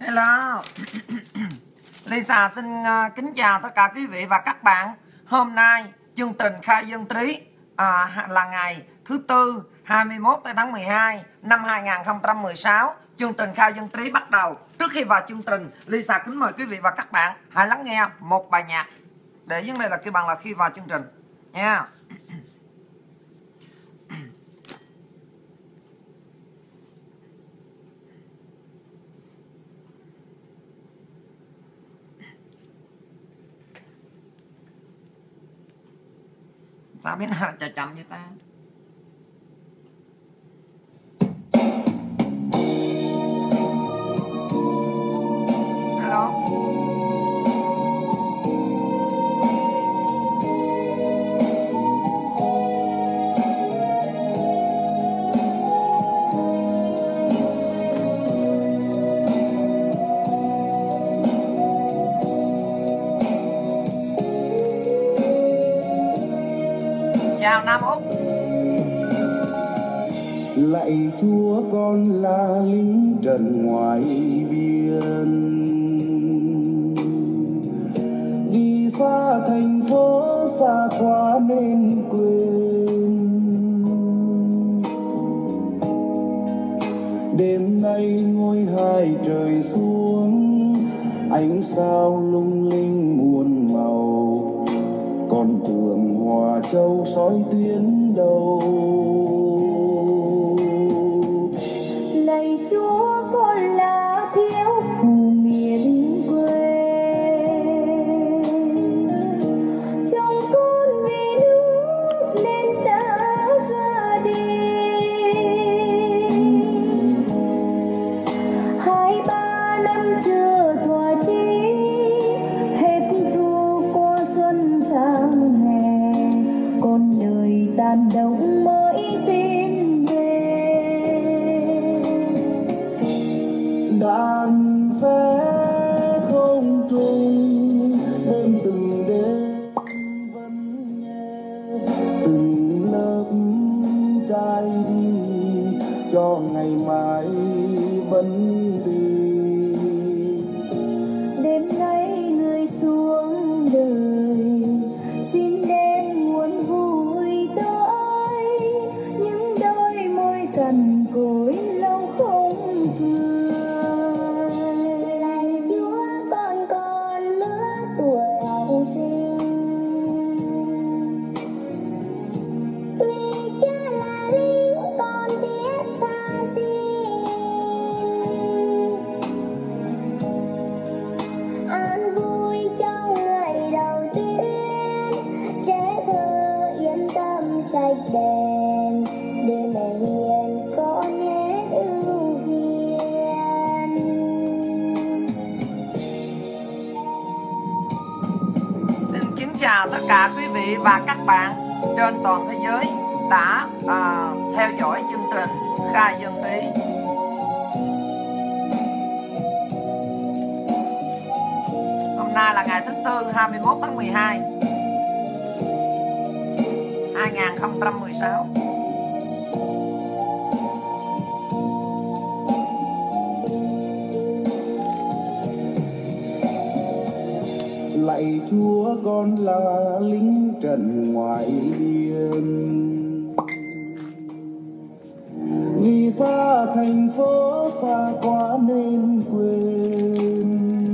Hello. Lisa xin kính chào tất cả quý vị và các bạn. Hôm nay chương trình khai dân trí là ngày thứ Tư 21 tháng 12 năm 2016. Chương trình khai dân trí bắt đầu. Trước khi vào chương trình, Lisa kính mời quý vị và các bạn hãy lắng nghe một bài nhạc để vấn đề là kêu bằng là khi vào chương trình nha. Sao biết nào chậm chậm vậy ta? Hello. Chào Nam Úc. Lạy Chúa, con là lính trần ngoài biên, vì xa thành phố xa quá nên quên. Đêm nay ngôi hai trời xuống, ánh sao lung linh muôn màu, con tưởng Hòa Châu soi tuyến đầu. Lạy Chúa, con là thiếu phụ miền quê, chồng con vì nước nên đã ra đi. 2-3 năm chưa thỏa chí, hết thu qua xuân sang hè, con đời tàn động mới tin về. Đàn sẽ không trùng đêm từng đêm vẫn nghe, từng lớp trai đi cho ngày mai vẫn đi. Đêm nay người xuống đời, xin đem nguồn vui tới những đôi môi cằn cỗi lâu không cười. Lạy Chúa, con còn lứa tuổi học sinh, tuy cha là lính con thiết tha xin, an vui cho ngày đầu tiên, trẻ thơ yên tâm sạch đèn, để mẹ hiền con hết ưu phiền. Xin kính chào tất cả quý vị và các bạn trên toàn thế giới đã theo dõi chương trình khai dân trí. Hôm nay là ngày thứ Tư 21 tháng 12 2016. Lạy Chúa, con là lính trần ngoài biên, vì xa thành phố xa quá nên quên.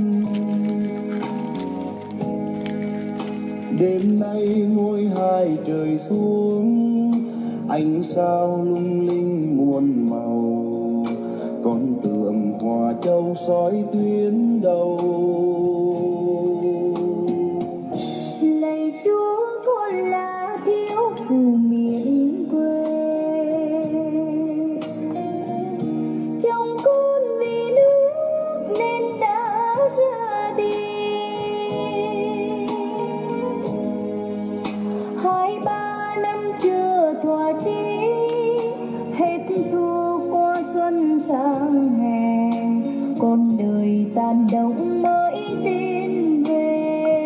Đêm nay ngôi hai trời xuống, ánh sao lung linh muôn màu, con tưởng Hòa Châu soi tuyến đầu. Lạy Chúa, con là thiếu phụ miền quê, chồng con vì nước nên đã ra đi. 2-3 năm chưa thỏa chí, hết thu qua xuân sang hè, con đời tàn động mới tin về.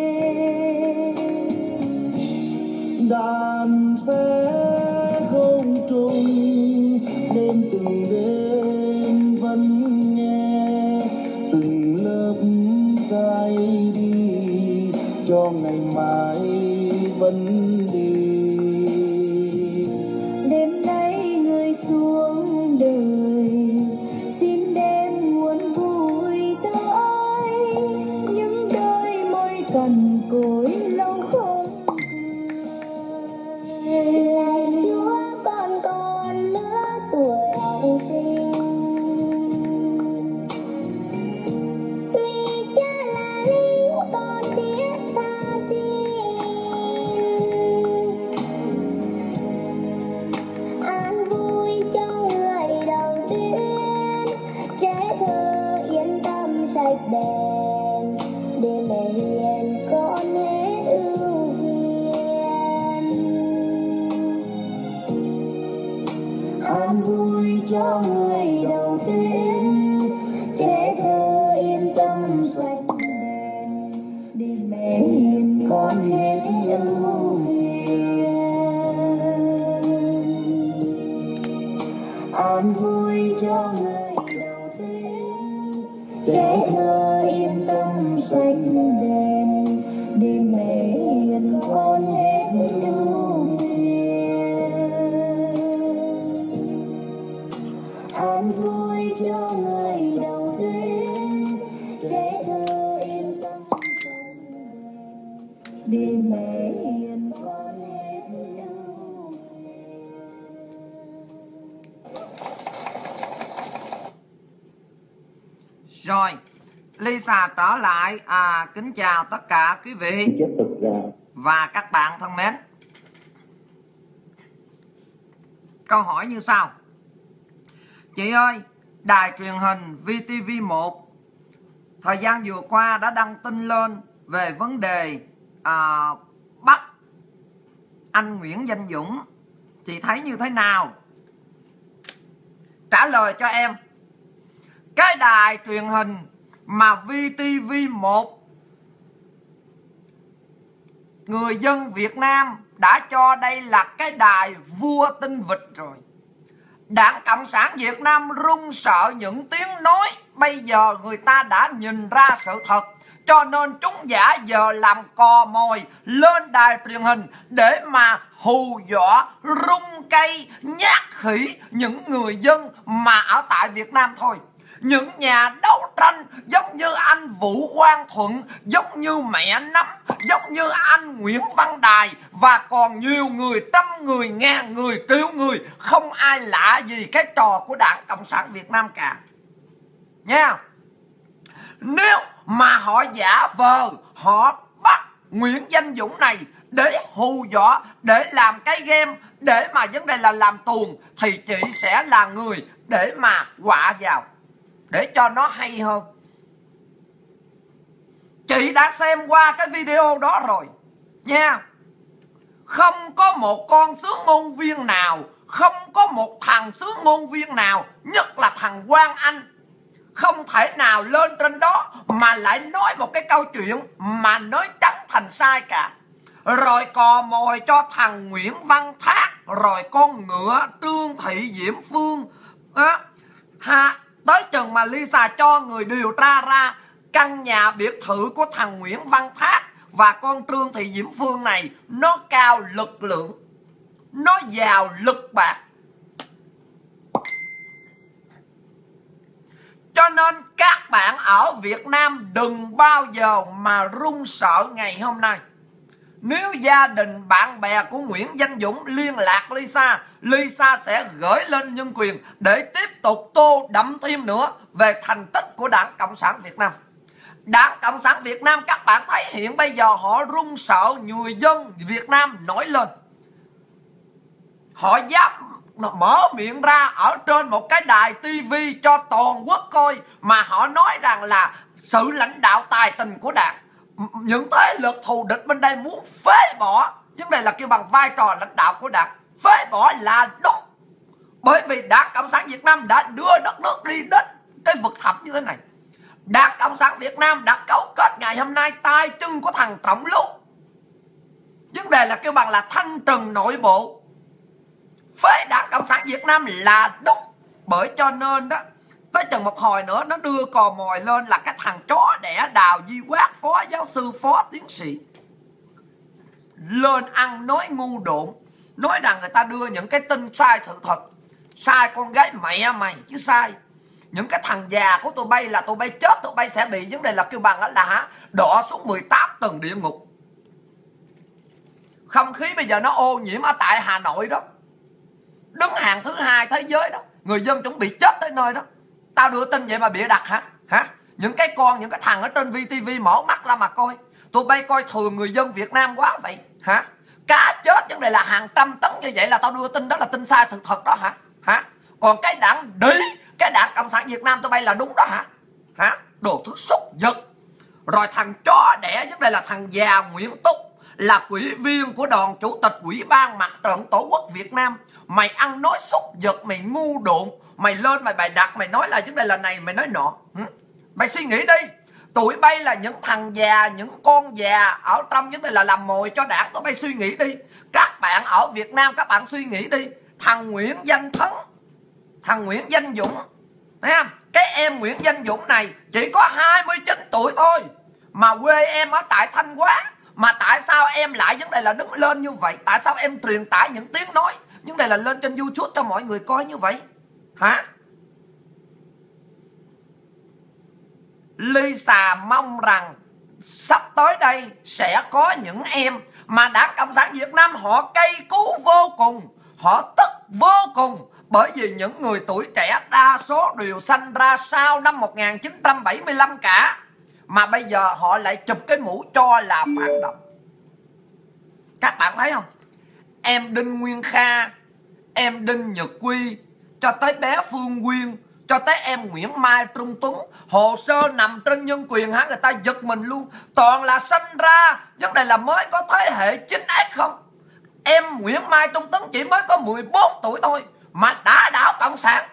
Đàn sẽ không trùng đêm từng đêm vẫn nghe, từng cho ngày mai vẫn đi. Đêm nay người xuống đời xin đem nguồn vui tới, những đôi môi cằn cỗi lâu không cười. Chúa con lứa tuổi học sinh, tuy cha là lính con biết tha xin. An vui cho người đầu tiên, trẻ thơ yên tâm sạch đèn, để mẹ hiền con hết ưu phiền. An vui cho người đầu tiên, trẻ thơ yên tâm sạch Đèn, để mẹ hiền con hết ưu phiền. an vui cho người đầu tiên, trẻ thơ yên tâm sạch Đèn, để mẹ hiền con hết ưu phiền. an vui cho người đầu tiên, trẻ thơ yên tâm sạch Để mẹ hiền con hết ưu phiền. Rồi, Lisa trở lại. Kính chào tất cả quý vị tiếp tục ra. và các bạn thân mến. Câu hỏi như sau. Chị ơi, đài truyền hình VTV1 thời gian vừa qua đã đăng tin lên về vấn đề bắt anh Nguyễn Danh Dũng. Chị thấy như thế nào? Trả lời cho em. Cái đài truyền hình mà VTV1 người dân Việt Nam đã cho đây là cái đài vua tinh vịt rồi. Đảng Cộng sản Việt Nam run sợ những tiếng nói. Bây giờ người ta đã nhìn ra sự thật, cho nên chúng giả giờ làm cò mồi lên đài truyền hình để mà hù dọa, rung cây, nhát khỉ những người dân mà ở tại Việt Nam thôi. Những nhà đấu tranh giống như anh Vũ Quang Thuận, giống như mẹ Nắm, giống như anh Nguyễn Văn Đài và còn nhiều người, trăm người, ngàn người, triệu người, không ai lạ gì cái trò của Đảng Cộng sản Việt Nam cả. Nha. Nếu mà họ giả vờ họ bắt Nguyễn Danh Dũng này để hù dọa, để làm cái game, để mà vấn đề là làm tuồng, thì chị sẽ là người để mà quạ vào, để cho nó hay hơn. Chị đã xem qua cái video đó rồi nha. Không có một con sứ ngôn viên nào, không có một thằng sứ ngôn viên nào, nhất là thằng Quang Anh, không thể nào lên trên đó mà lại nói một cái câu chuyện mà nói trắng thành sai cả. Rồi cò mồi cho thằng Nguyễn Văn Thác, rồi con ngựa Trương Thị Diễm Phương tới chừng mà Lisa cho người điều tra ra căn nhà biệt thự của thằng Nguyễn Văn Thác và con Trương Thị Diễm Phương này, nó cao lực lượng, nó giàu lực bạc. Cho nên các bạn ở Việt Nam đừng bao giờ mà run sợ ngày hôm nay. Nếu gia đình bạn bè của Nguyễn Danh Dũng liên lạc Lisa, Lisa sẽ gửi lên nhân quyền để tiếp tục tô đậm thêm nữa về thành tích của Đảng Cộng sản Việt Nam. Đảng Cộng sản Việt Nam các bạn thấy hiện bây giờ họ run sợ người dân Việt Nam nổi lên. Họ dám mở miệng ra ở trên một cái đài tivi cho toàn quốc coi mà họ nói rằng là sự lãnh đạo tài tình của Đảng. Những thế lực thù địch bên đây muốn phế bỏ, vấn đề là kêu bằng vai trò lãnh đạo của Đảng. Phế bỏ là đúng. Bởi vì Đảng Cộng sản Việt Nam đã đưa đất nước đi đến cái vực thẳm như thế này. Đảng Cộng sản Việt Nam đã cấu kết ngày hôm nay tay chân của thằng Trọng Lưu. Vấn đề là kêu bằng là thanh trừng nội bộ. Phế Đảng Cộng sản Việt Nam là đúng. Bởi cho nên đó, tới chừng một hồi nữa nó đưa cò mồi lên là cái thằng chó đẻ Đào Duy Quát, phó giáo sư, phó tiến sĩ. lên ăn nói ngu độn, nói rằng người ta đưa những cái tin sai sự thật. Sai con gái mẹ mày chứ sai. Những cái thằng già của tụi bay là tụi bay chết, tụi bay sẽ bị vấn đề là kêu bằng là đọa xuống 18 tầng địa ngục. Không khí bây giờ nó ô nhiễm ở tại Hà Nội đó, đứng hàng thứ 2 thế giới đó, người dân chuẩn bị chết tới nơi đó. Tao đưa tin vậy mà bịa đặt hả? Những cái thằng ở trên VTV mở mắt ra mà coi. Tụi bay coi thường người dân Việt Nam quá vậy hả? Cá chết vấn đề là hàng trăm tấn như vậy là tao đưa tin đó là tin sai sự thật đó hả? Còn cái đảng cái đảng Cộng sản Việt Nam tụi bay là đúng đó hả? Đồ thứ súc vật. Rồi thằng chó đẻ vấn đề là thằng già Nguyễn Túc, là ủy viên của đoàn chủ tịch Ủy ban Mặt trận Tổ quốc Việt Nam. Mày ăn nói xúc vật, mày ngu độn, mày lên mày bày đặt, mày nói là vấn đề là này, mày nói nọ. Mày suy nghĩ đi, tụi bay là những thằng già, những con già ở trong vấn đề là làm mồi cho đảng. Tụi bay suy nghĩ đi, các bạn ở Việt Nam các bạn suy nghĩ đi. Thằng Nguyễn Danh Thấn, thằng Nguyễn Danh Dũng, thấy không? Cái em Nguyễn Danh Dũng này chỉ có 29 tuổi thôi, mà quê em ở tại Thanh Hóa. Mà tại sao em lại vấn đề là đứng lên như vậy? Tại sao em truyền tải những tiếng nói vấn đề là lên trên YouTube cho mọi người coi như vậy hả? Lisa mong rằng sắp tới đây sẽ có những em mà Đảng Cộng sản Việt Nam họ cay cú vô cùng, họ tức vô cùng. Bởi vì những người tuổi trẻ đa số đều sanh ra sau năm 1975 cả, mà bây giờ họ lại chụp cái mũ cho là phản động. Các bạn thấy không? Em Đinh Nguyên Kha, em Đinh Nhật Quy, cho tới bé Phương Quyên, cho tới em Nguyễn Mai Trung Tuấn, hồ sơ nằm trên nhân quyền người ta giật mình luôn. Toàn là sanh ra vấn đề là mới có thế hệ 9X không. Em Nguyễn Mai Trung Tuấn chỉ mới có 14 tuổi thôi mà đã đảo Cộng sản.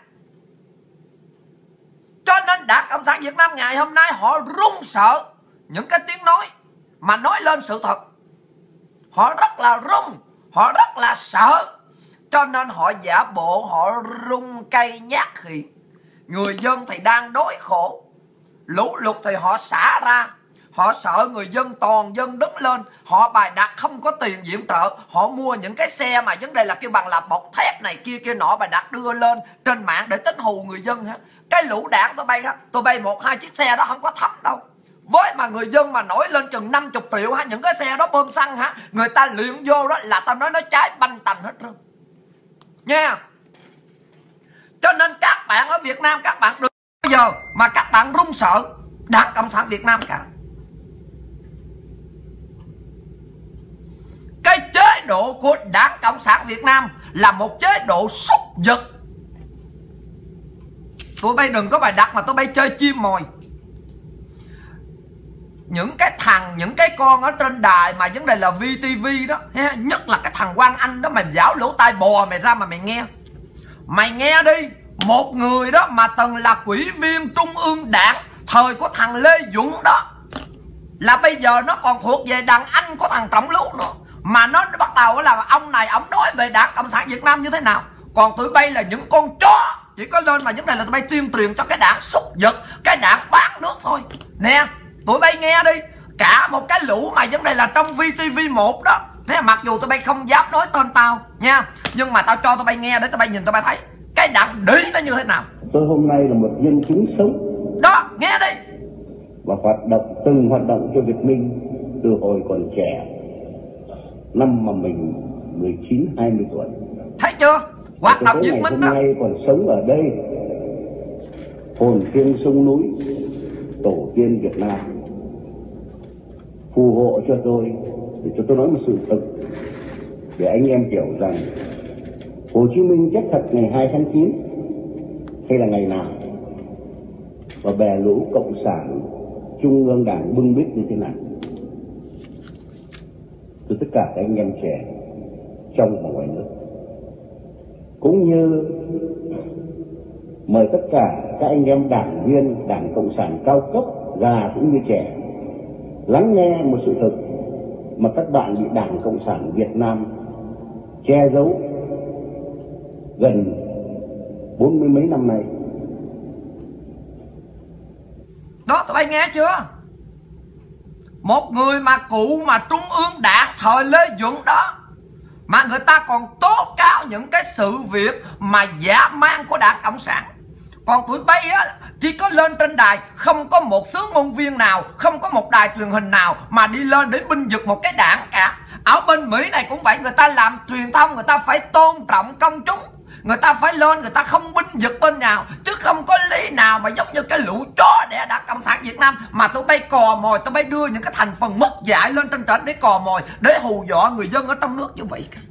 Cho nên Đảng Cộng sản Việt Nam ngày hôm nay họ run sợ những cái tiếng nói mà nói lên sự thật. Họ rất là run, họ rất là sợ. Cho nên họ giả bộ họ run cây nhát khỉ. Người dân thì đang đói khổ, lũ lụt thì họ xả ra. Họ sợ người dân, toàn dân đứng lên. Họ bài đặt không có tiền viện trợ, họ mua những cái xe mà vấn đề là kêu bằng là bọc thép này kia nọ, bài đặt đưa lên trên mạng để tính hù người dân. Cái lũ đảng tụi bay 1-2 chiếc xe đó không có thấm đâu. Với mà người dân mà nổi lên chừng 50 triệu những cái xe đó bơm xăng người ta luyện vô đó là tao nói nó cháy banh tành hết trơn nha. Cho nên các bạn ở Việt Nam các bạn đừng bao giờ mà các bạn run sợ Đảng Cộng sản Việt Nam cả. Cái chế độ của Đảng Cộng sản Việt Nam là một chế độ súc vật. Tụi bay đừng có bài đặt mà tụi bay chơi chim mồi. Những cái thằng, những cái con ở trên đài mà vấn đề là VTV đó, nhất là cái thằng Quang Anh đó, mày giáo lỗ tai bò mày ra mà mày nghe. Mày nghe đi, một người đó mà từng là ủy viên Trung ương Đảng thời của thằng Lê Dũng đó, là bây giờ nó còn thuộc về đàn anh của thằng Trọng Lưu nữa. Mà nó bắt đầu là ông này ông nói về Đảng Cộng sản Việt Nam như thế nào. Còn tụi bay là những con chó, chỉ có lên mà vấn đề là tụi bay tuyên truyền cho cái đảng súc vật, cái đảng bán nước thôi. Nè, tụi bay nghe đi, cả một cái lũ mà vấn đề là trong VTV1 đó. Thế mặc dù tụi bay không dám nói tên tao nha, nhưng mà tao cho tụi bay nghe để tụi bay nhìn tụi bay thấy cái đảng đĩ nó như thế nào. Tôi hôm nay là một nhân chứng sống đó, nghe đi. Và từng hoạt động cho Việt Minh từ hồi còn trẻ, năm mà mình 19-20 tuổi. Thấy chưa? Hoạt động Việt Minh đó. Hôm nay còn sống ở đây, hồn thiêng sông núi, tổ tiên Việt Nam phù hộ cho tôi, để cho tôi nói một sự thật, để anh em hiểu rằng Hồ Chí Minh chết thật ngày 2 tháng 9 hay là ngày nào, và bè lũ cộng sản Trung ương Đảng bưng bít như thế nào. Từ tất cả các anh em trẻ trong và ngoài nước, cũng như mời tất cả các anh em đảng viên Đảng Cộng sản cao cấp, già cũng như trẻ, lắng nghe một sự thật mà các bạn bị Đảng Cộng sản Việt Nam che giấu gần 40 mấy năm nay. Đó, tụi bay nghe chưa? Một người mà cụ mà Trung ương Đảng thời Lê Duẩn đó, mà người ta còn tố cáo những cái sự việc mà dã man của Đảng Cộng sản. Còn tụi bay á, chỉ có lên trên đài, không có một sứ ngôn viên nào, không có một đài truyền hình nào mà đi lên để binh vực một cái đảng cả. Ở bên Mỹ này cũng vậy, người ta làm truyền thông, người ta phải tôn trọng công chúng, người ta phải lên, người ta không binh vực bên nào, chứ không có lý nào mà giống như cái lũ chó đẻ Đảng Cộng sản Việt Nam mà tụi bay cò mồi, tụi bay đưa những cái thành phần mất dạy lên trên trển để cò mồi, để hù dọa người dân ở trong nước như vậy cả.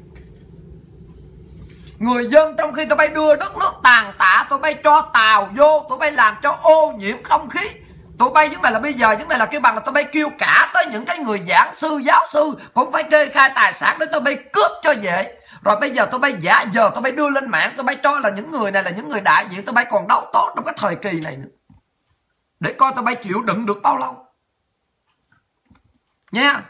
Người dân trong khi tụi bay đưa đất nước tàn tạ, tụi bay cho tàu vô, tụi bay làm cho ô nhiễm không khí. Tụi bay vấn đề là bây giờ, vấn đề là kêu bằng là tụi bay kêu cả tới những cái người giảng sư, giáo sư cũng phải kê khai tài sản để tụi bay cướp cho dễ. Rồi bây giờ tụi bay giả giờ tụi bay đưa lên mạng, tụi bay cho là những người này là những người đại diện, tụi bay còn đấu tốt trong cái thời kỳ này nữa. Để coi tụi bay chịu đựng được bao lâu nha.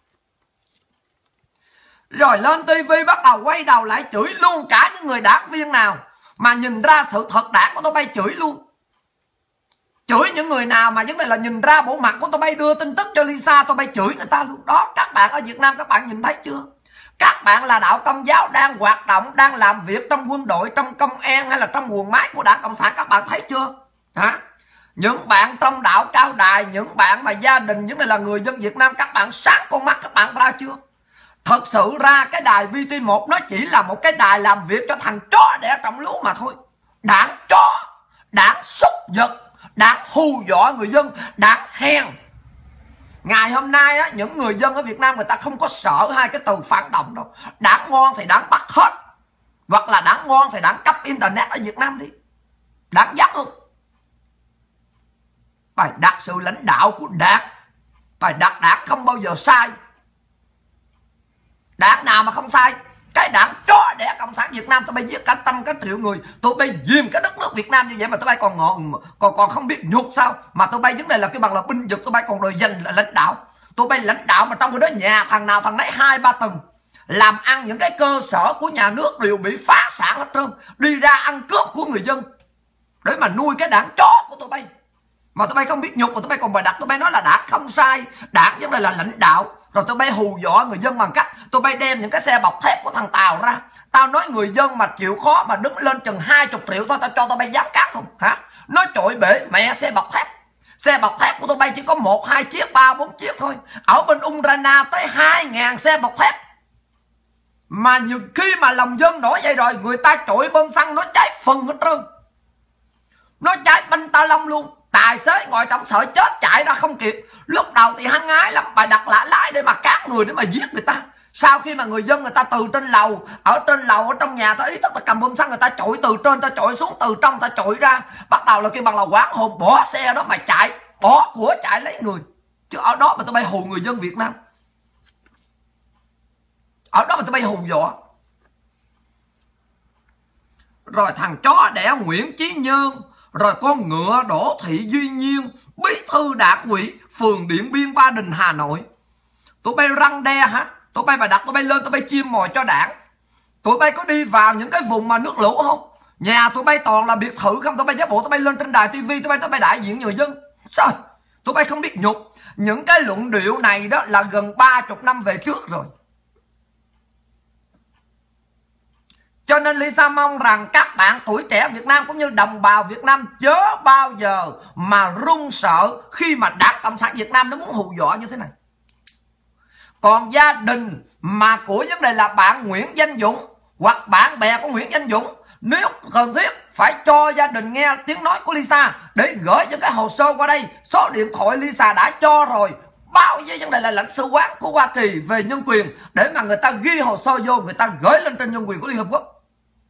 Rồi lên tivi bắt đầu quay đầu lại chửi luôn cả những người đảng viên nào mà nhìn ra sự thật đảng của tụi bay, chửi luôn. Chửi những người nào mà vấn đề là nhìn ra bộ mặt của tụi bay đưa tin tức cho Lisa, tụi bay chửi người ta luôn. Đó, các bạn ở Việt Nam các bạn nhìn thấy chưa? Các bạn là đạo Công giáo đang hoạt động, đang làm việc trong quân đội, trong công an hay là trong guồng máy của Đảng Cộng sản, các bạn thấy chưa? Hả? Những bạn trong đạo Cao Đài, những bạn mà gia đình vấn đề là người dân Việt Nam, các bạn sáng con mắt các bạn ra chưa? Thật sự ra cái đài VT1 nó chỉ là một cái đài làm việc cho thằng chó đẻ trong lúa mà thôi. Đảng chó, đảng súc vật, đảng hù dọa người dân, đảng hèn. Ngày hôm nay á, những người dân ở Việt Nam người ta không có sợ hai cái từ phản động đâu. Đảng ngon thì đảng bắt hết, hoặc là đảng ngon thì đảng cấp internet ở Việt Nam đi. Đảng dắt không? Phải đặt sự lãnh đạo của đảng, phải đặt đảng không bao giờ sai. Đảng nào mà không sai? Cái đảng chó đẻ Cộng sản Việt Nam, tụi bay giết cả trăm cái triệu người, tụi bay dìm cái đất nước Việt Nam như vậy mà tụi bay còn không biết nhục sao? Mà tụi bay vấn đề là cái bằng là binh vực, tụi bay còn đòi giành là lãnh đạo. Tụi bay lãnh đạo mà trong cái đó nhà thằng nào thằng nấy 2-3 tầng, làm ăn những cái cơ sở của nhà nước đều bị phá sản hết trơn, đi ra ăn cướp của người dân để mà nuôi cái đảng chó của tụi bay. Mà tụi bay không biết nhục mà tụi bay còn bày đặt, tụi bay nói là đảng không sai, đảng vấn đề là lãnh đạo. Rồi tụi bay hù dọa người dân bằng cách tụi bay đem những cái xe bọc thép của thằng Tàu ra. Tao nói người dân mà chịu khó mà đứng lên chừng 20 triệu thôi, tao cho tụi bay giám cát không hả? Nó trội bể mẹ xe bọc thép. Xe bọc thép của tụi bay chỉ có 1-2 chiếc, 3-4 chiếc thôi. Ở bên Ukraine tới 2.000 xe bọc thép. Mà nhiều khi mà lòng dân nổi vậy rồi, người ta trội bơm xăng nó cháy phần hết trơn, nó cháy banh ta long luôn. Tài xế ngồi trong sợ chết chạy ra không kịp. Lúc đầu thì hăng ái lắm, bà đặt lạ lái để mà cát người, để mà giết người ta. Sau khi mà người dân người ta từ trên lầu, ở trong nhà ta ý thức ta cầm bơm xăng, người ta chọi từ trên ta chọi xuống, từ trong ta chọi ra, bắt đầu là kêu bằng là quán hồn bỏ xe đó mà chạy, bỏ của chạy lấy người. Chứ ở đó mà tụi bay hù người dân Việt Nam, ở đó mà tụi bay hù dọa. Rồi thằng chó đẻ Nguyễn Chí Nhơn, rồi con ngựa Đỗ Thị Duy Nhiên, bí thư đảng ủy phường Điện Biên Ba Đình Hà Nội. Tụi bay răng đe hả? Tụi bay mà đặt tụi bay lên, tụi bay chiêm mồi cho đảng. Tụi bay có đi vào những cái vùng mà nước lũ không? Nhà tụi bay toàn là biệt thự không? Tụi bay giả bộ tụi bay lên trên đài tivi, tụi bay đại diện người dân. Sao? Tụi bay không biết nhục. Những cái luận điệu này đó là gần 30 năm về trước rồi. Cho nên Lisa mong rằng các bạn tuổi trẻ Việt Nam cũng như đồng bào Việt Nam chớ bao giờ mà run sợ khi mà Đảng Cộng sản Việt Nam nó muốn hù dọa như thế này. Còn gia đình mà của vấn đề là bạn Nguyễn Danh Dũng hoặc bạn bè của Nguyễn Danh Dũng, nếu cần thiết phải cho gia đình nghe tiếng nói của Lisa để gửi những cái hồ sơ qua đây. Số điện thoại Lisa đã cho rồi, bao nhiêu vấn đề là lãnh sự quán của Hoa Kỳ về nhân quyền, để mà người ta ghi hồ sơ vô, người ta gửi lên trên nhân quyền của Liên Hợp Quốc.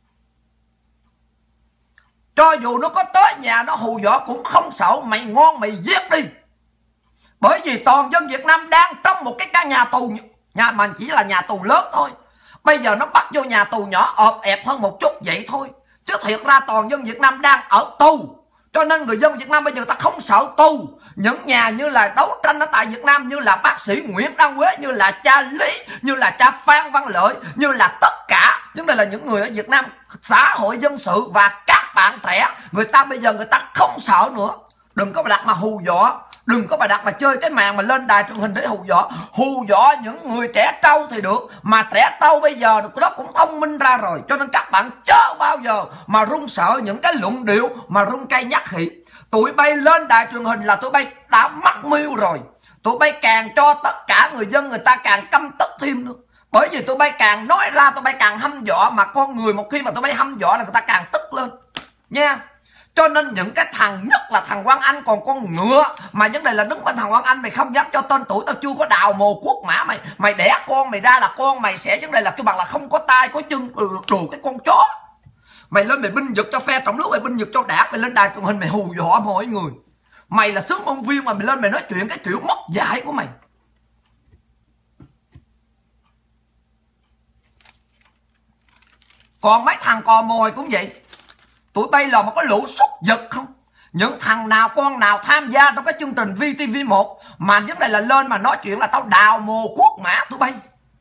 Cho dù nó có tới nhà nó hù dọa cũng không sợ, mày ngon mày giết đi. Bởi vì toàn dân Việt Nam đang trong một cái căn nhà tù, nhà mà chỉ là nhà tù lớn thôi. Bây giờ nó bắt vô nhà tù nhỏ ọp ẹp hơn một chút vậy thôi. Chứ thiệt ra toàn dân Việt Nam đang ở tù. Cho nên người dân Việt Nam bây giờ ta không sợ tù. Những nhà như là đấu tranh ở tại Việt Nam, như là bác sĩ Nguyễn Đăng Quế, như là cha Lý, như là cha Phan Văn Lợi, như là tất cả vấn đề là những người ở Việt Nam, xã hội dân sự và các bạn trẻ, người ta bây giờ người ta không sợ nữa. Đừng có đặt mà hù dọa. Đừng có mà đặt mà chơi cái màn mà lên đài truyền hình để hù dọa những người trẻ trâu thì được, mà trẻ trâu bây giờ nó cũng thông minh ra rồi. Cho nên các bạn chớ bao giờ mà run sợ những cái luận điệu mà run cây nhắc khỉ. Tụi bay lên đài truyền hình là tụi bay đã mắc mưu rồi, tụi bay càng cho tất cả người dân người ta càng căm tức thêm nữa. Bởi vì tụi bay càng nói ra tụi bay càng hăm dọa, mà con người một khi mà tụi bay hăm dọa là người ta càng tức lên nha. Cho nên những cái thằng, nhất là thằng Quang Anh, còn con ngựa mà vấn đề là đứng bên thằng Quang Anh mày không dám cho tên tuổi, tao chưa có đào mồ quốc mã mày đẻ con mày ra là con mày sẽ vấn đề là cái bằng là không có tay có chân, đồ cái con chó. Mày lên mày binh vực cho phe trọng nước, mày binh vực cho đảng, mày lên đài truyền hình mày hù dọa mọi người. Mày là sướng ông viên mà mày lên mày nói chuyện cái kiểu mất dạy của mày. Còn mấy thằng cò mồi cũng vậy. Tụi bay là một cái lũ súc vật không. Những thằng nào con nào tham gia trong cái chương trình VTV1 mà vấn đề là lên mà nói chuyện là tao đào mồ quốc mã tụi bay.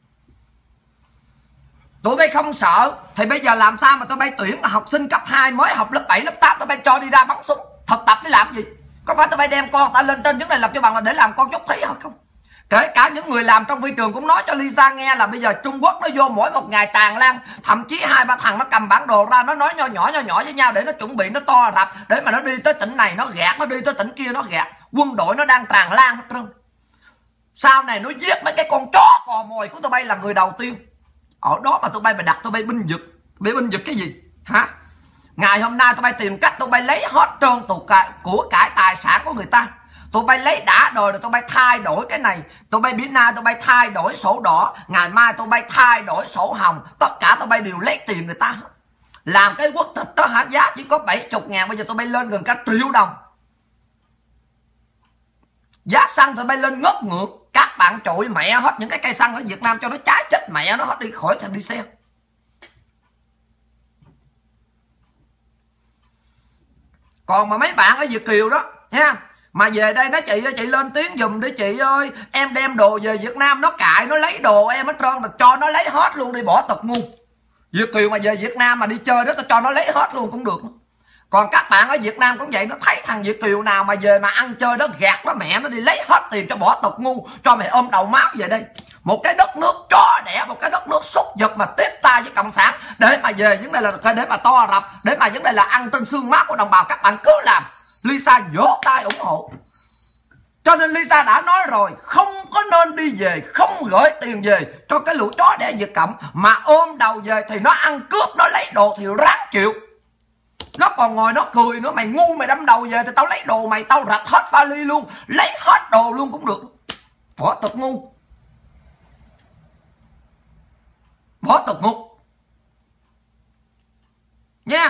Tụi bay không sợ thì bây giờ làm sao mà tụi bay tuyển học sinh cấp 2 mới học lớp 7, lớp 8 tụi bay cho đi ra bắn súng thực tập để làm gì? Có phải tụi bay đem con ta lên trên vấn đề là cho bằng là để làm con dốc thí hay không? Kể cả những người làm trong phi trường cũng nói cho Lisa nghe là bây giờ Trung Quốc nó vô mỗi một ngày tràn lan, thậm chí 2-3 thằng nó cầm bản đồ ra nó nói nho nhỏ với nhau để nó chuẩn bị nó to rập để mà nó đi tới tỉnh này nó gạt, nó đi tới tỉnh kia nó gạt. Quân đội nó đang tràn lan hết trơn. Sau này nó giết mấy cái con chó cò mồi của tụi bay là người đầu tiên. Ở đó mà tụi bay đặt tụi bay binh vực. Tụi bay binh vực cái gì hả? Ngày hôm nay tụi bay tìm cách tụi bay lấy hết trơn của cải tài sản của người ta. Tụi bay lấy đã rồi tụi bay thay đổi cái này. Tụi bay bữa nay tụi bay thay đổi sổ đỏ, ngày mai tụi bay thay đổi sổ hồng. Tất cả tụi bay đều lấy tiền người ta hết. Làm cái quốc tịch đó hả, giá chỉ có 70.000, bây giờ tụi bay lên gần cả 1 triệu đồng. Giá xăng tụi bay lên ngất ngược. Các bạn trội mẹ hết những cái cây xăng ở Việt Nam cho nó cháy chết mẹ nó hết đi khỏi thèm đi xe. Còn mà mấy bạn ở Việt Kiều đó nha, mà về đây nói chị lên tiếng giùm đi chị ơi, em đem đồ về Việt Nam nó cãi nó lấy đồ em hết trơn, cho nó lấy hết luôn đi, bỏ tật ngu. Việt Kiều mà về Việt Nam mà đi chơi đó tao cho nó lấy hết luôn cũng được. Còn các bạn ở Việt Nam cũng vậy, nó thấy thằng Việt Kiều nào mà về mà ăn chơi đó gạt nó mẹ nó đi lấy hết tiền cho bỏ tật ngu, cho mày ôm đầu máu về đây. Một cái đất nước chó đẻ, một cái đất nước súc vật mà tiếp tay với cộng sản để mà về vấn đề là để mà to rập, để mà vấn đề là ăn trên xương máu của đồng bào, các bạn cứ làm. Lisa vỗ tay ủng hộ. Cho nên Lisa đã nói rồi, không có nên đi về, không gửi tiền về cho cái lũ chó đẻ Việt Cộng, mà ôm đầu về thì nó ăn cướp, nó lấy đồ thì ráng chịu. Nó còn ngồi nó cười nữa, mày ngu mày đâm đầu về thì tao lấy đồ mày, tao rạch hết vali luôn, lấy hết đồ luôn cũng được. Bỏ tật ngu, bỏ tật ngục nha.